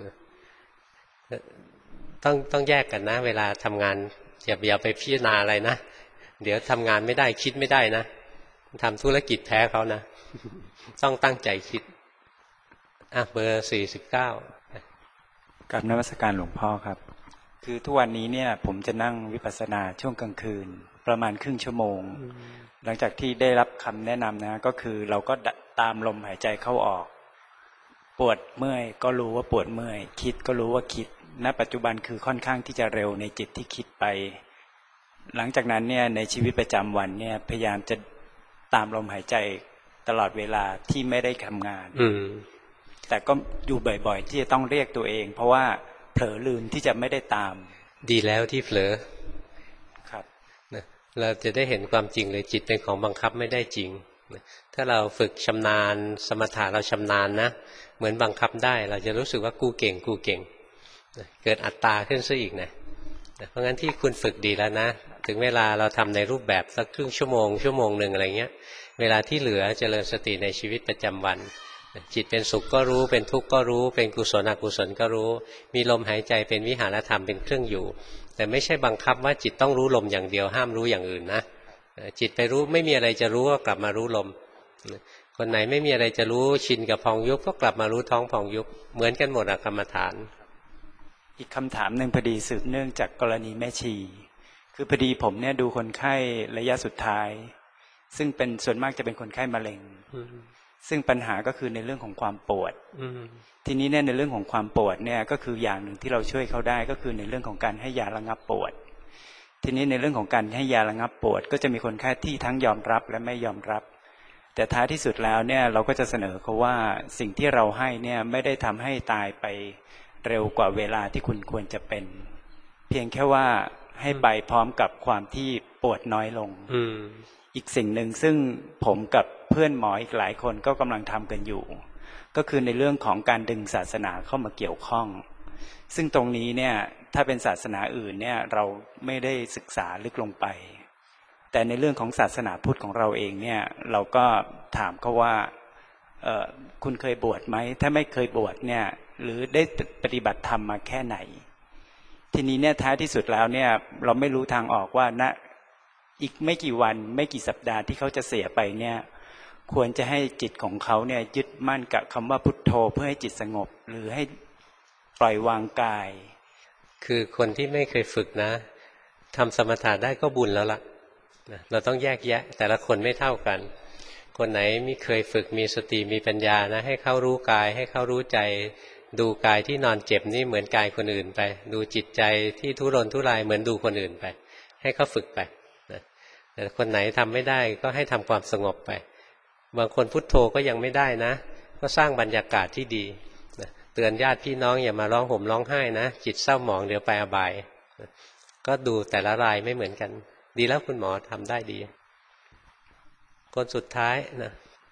ต้องแยกกันนะเวลาทำงานอย่าไปพิจารณาอะไรนะเดี๋ยวทำงานไม่ได้คิดไม่ได้นะทำธุรกิจแพ้เขานะต้องตั้งใจคิดเบอร์49 กับนมัสการหลวงพ่อครับคือทุกวันนี้เนี่ยผมจะนั่งวิปัสสนาช่วงกลางคืนประมาณครึ่งชั่วโมงหลังจากที่ได้รับคำแนะนำนะก็คือเราก็ตามลมหายใจเข้าออกปวดเมื่อยก็รู้ว่าปวดเมื่อยคิดก็รู้ว่าคิดณปัจจุบันคือค่อนข้างที่จะเร็วในจิตที่คิดไปหลังจากนั้นเนี่ยในชีวิตประจำวันเนี่ยพยายามจะตามลมหายใจตลอดเวลาที่ไม่ได้ทำงานแต่ก็อยู่บ่อยๆที่จะต้องเรียกตัวเองเพราะว่าเผลอลืมที่จะไม่ได้ตามดีแล้วที่เผลอครับนะเราจะได้เห็นความจริงเลยจิตเป็นของบังคับไม่ได้จริงนะถ้าเราฝึกชำนาญสมถะเราชำนาญนะเหมือนบังคับได้เราจะรู้สึกว่ากูเก่งนะเกิดอัตตาขึ้นซะอีกนะเพราะงั้นที่คุณฝึกดีแล้วนะถึงเวลาเราทำในรูปแบบสักครึ่งชั่วโมงหนึ่งอะไรเงี้ยเวลาที่เหลือเจริญสติในชีวิตประจำวันจิตเป็นสุขก็รู้เป็นทุกข์ก็รู้เป็นกุศลอกุศลก็รู้มีลมหายใจเป็นวิหารธรรมเป็นเครื่องอยู่แต่ไม่ใช่บังคับว่าจิตต้องรู้ลมอย่างเดียวห้ามรู้อย่างอื่นนะจิตไปรู้ไม่มีอะไรจะรู้ก็กลับมารู้ลมคนไหนไม่มีอะไรจะรู้ชินกับพองยุบก็กลับมารู้ท้องพองยุบเหมือนกันหมดกรรมฐานอีกคำถามหนึ่งพอดีสืบเนื่องจากกรณีแม่ชีคือพอดีผมเนี่ยดูคนไข้ระยะสุดท้ายซึ่งเป็นส่วนมากจะเป็นคนไข้มะเร็งซึ่งปัญหาก็คือในเรื่องของความปวดทีนี้เนี่ยในเรื่องของความปวดเนี่ยก็คืออย่างหนึ่งที่เราช่วยเขาได้ก็คือในเรื่องของการให้ยาระงับปวดทีนี้ในเรื่องของการให้ยาระงับปวดก็จะมีคนไข้ที่ทั้งยอมรับและไม่ยอมรับแต่ท้ายที่สุดแล้วเนี่ยเราก็จะเสนอเขาว่าสิ่งที่เราให้เนี่ยไม่ได้ทำให้ตายไปเร็วกว่าเวลาที่คุณควรจะเป็นเพียงแค่ว่าให้ไปพร้อมกับความที่ปวดน้อยลงอีกสิ่งหนึ่งซึ่งผมกับเพื่อนหมออีกหลายคนก็กำลังทำกันอยู่ก็คือในเรื่องของการดึงศาสนาเข้ามาเกี่ยวข้องซึ่งตรงนี้เนี่ยถ้าเป็นศาสนาอื่นเนี่ยเราไม่ได้ศึกษาลึกลงไปแต่ในเรื่องของศาสนาพุทธของเราเองเนี่ยเราก็ถามเขาว่าคุณเคยบวชไหมถ้าไม่เคยบวชเนี่ยหรือได้ปฏิบัติธรรมมาแค่ไหนทีนี้เนี่ยท้ายที่สุดแล้วเนี่ยเราไม่รู้ทางออกว่าณอีกไม่กี่วันไม่กี่สัปดาห์ที่เขาจะเสียไปเนี่ยควรจะให้จิตของเขาเนี่ยยึดมั่นกับคำว่าพุทโธเพื่อให้จิตสงบหรือให้ปล่อยวางกายคือคนที่ไม่เคยฝึกนะทำสมถะได้ก็บุญแล้วล่ะเราต้องแยกแยะแต่ละคนไม่เท่ากันคนไหนไม่เคยฝึกมีสติมีปัญญานะให้เขารู้กายให้เขารู้ใจดูกายที่นอนเจ็บนี่เหมือนกายคนอื่นไปดูจิตใจที่ทุรนทุรายเหมือนดูคนอื่นไปให้เขาฝึกไปแต่คนไหนทำไม่ได้ก็ให้ทำความสงบไปบางคนพุทโธก็ยังไม่ได้นะก็สร้างบรรยากาศที่ดีเตือนญาติพี่น้องอย่ามาร้องห่มร้องไห้นะจิตเศร้าหมองเดี๋ยวไปอบายก็ดูแต่ละรายไม่เหมือนกันดีแล้วคุณหมอทำได้ดีคนสุดท้ายนะ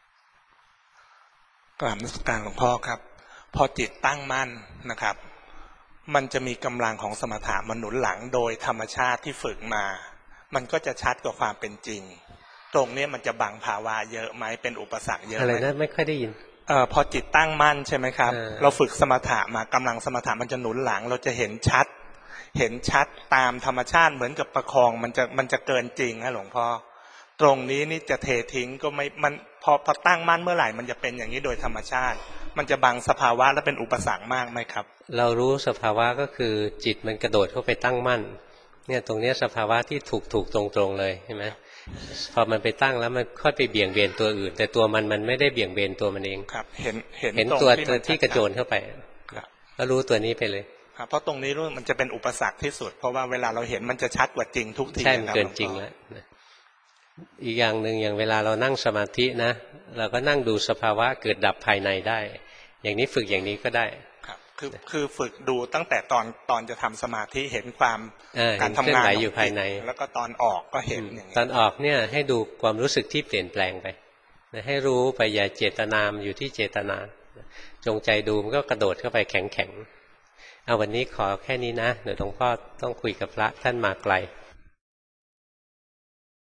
กราบนมัสการหลวงพ่อครับพอจิตตั้งมั่นนะครับมันจะมีกำลังของสมถะมาหนุนหลังโดยธรรมชาติที่ฝึกมามันก็จะชัดกว่าความเป็นจริงตรงนี้มันจะบังภาวะเยอะไหมเป็นอุปสรรคเยอะไหมอะไรนะไม่ค่อยได้ยินพอจิตตั้งมั่นใช่ไหมครับเราฝึกสมถะมากำลังสมถะมันจะหนุนหลังเราจะเห็นชัดตามธรรมชาติเหมือนกับประคองมันจะเกินจริงฮะหลวงพ่อตรงนี้นี่จะเททิ้งก็ไม่มันพอตั้งมั่นเมื่อไหร่มันจะเป็นอย่างนี้โดยธรรมชาติมันจะบังสภาวะและเป็นอุปสรรคมากไหมครับเรารู้สภาวะก็คือจิตมันกระโดดเข้าไปตั้งมั่นเนี่ยตรงนี้สภาวะที่ถูกตรงๆเลยใช่ไหมพอมันไปตั้งแล้วมันค่อยไปเบี่ยงเบนตัวอื่นแต่ตัวมันไม่ได้เบี่ยงเบนตัวมันเองครับเห็นตัวที่กระโจนเข้าไปก็รู้ตัวนี้ไปเลยครับเพราะตรงนี้มันจะเป็นอุปสรรคที่สุดเพราะว่าเวลาเราเห็นมันจะชัดกว่าจริงทุกทีใช่เกินจริงแล้วอีกอย่างหนึ่งอย่างเวลาเรานั่งสมาธินะเราก็นั่งดูสภาวะเกิดดับภายในได้อย่างนี้ฝึกอย่างนี้ก็ได้ครับคือฝึกดูตั้งแต่ตอนจะทำสมาธิเห็นความการทำงานอยู่ภายในแล้วก็ตอนออกก็เห็นอย่างนี้ตอนออกเนี่ยให้ดูความรู้สึกที่เปลี่ยนแปลงไปให้รู้ไปอย่าเจตนามอยู่ที่เจตนาจงใจดูมันก็กระโดดเข้าไปแข็งเอาวันนี้ขอแค่นี้นะเดี๋ยวหลวงพ่อต้องคุยกับพระท่านมาไกล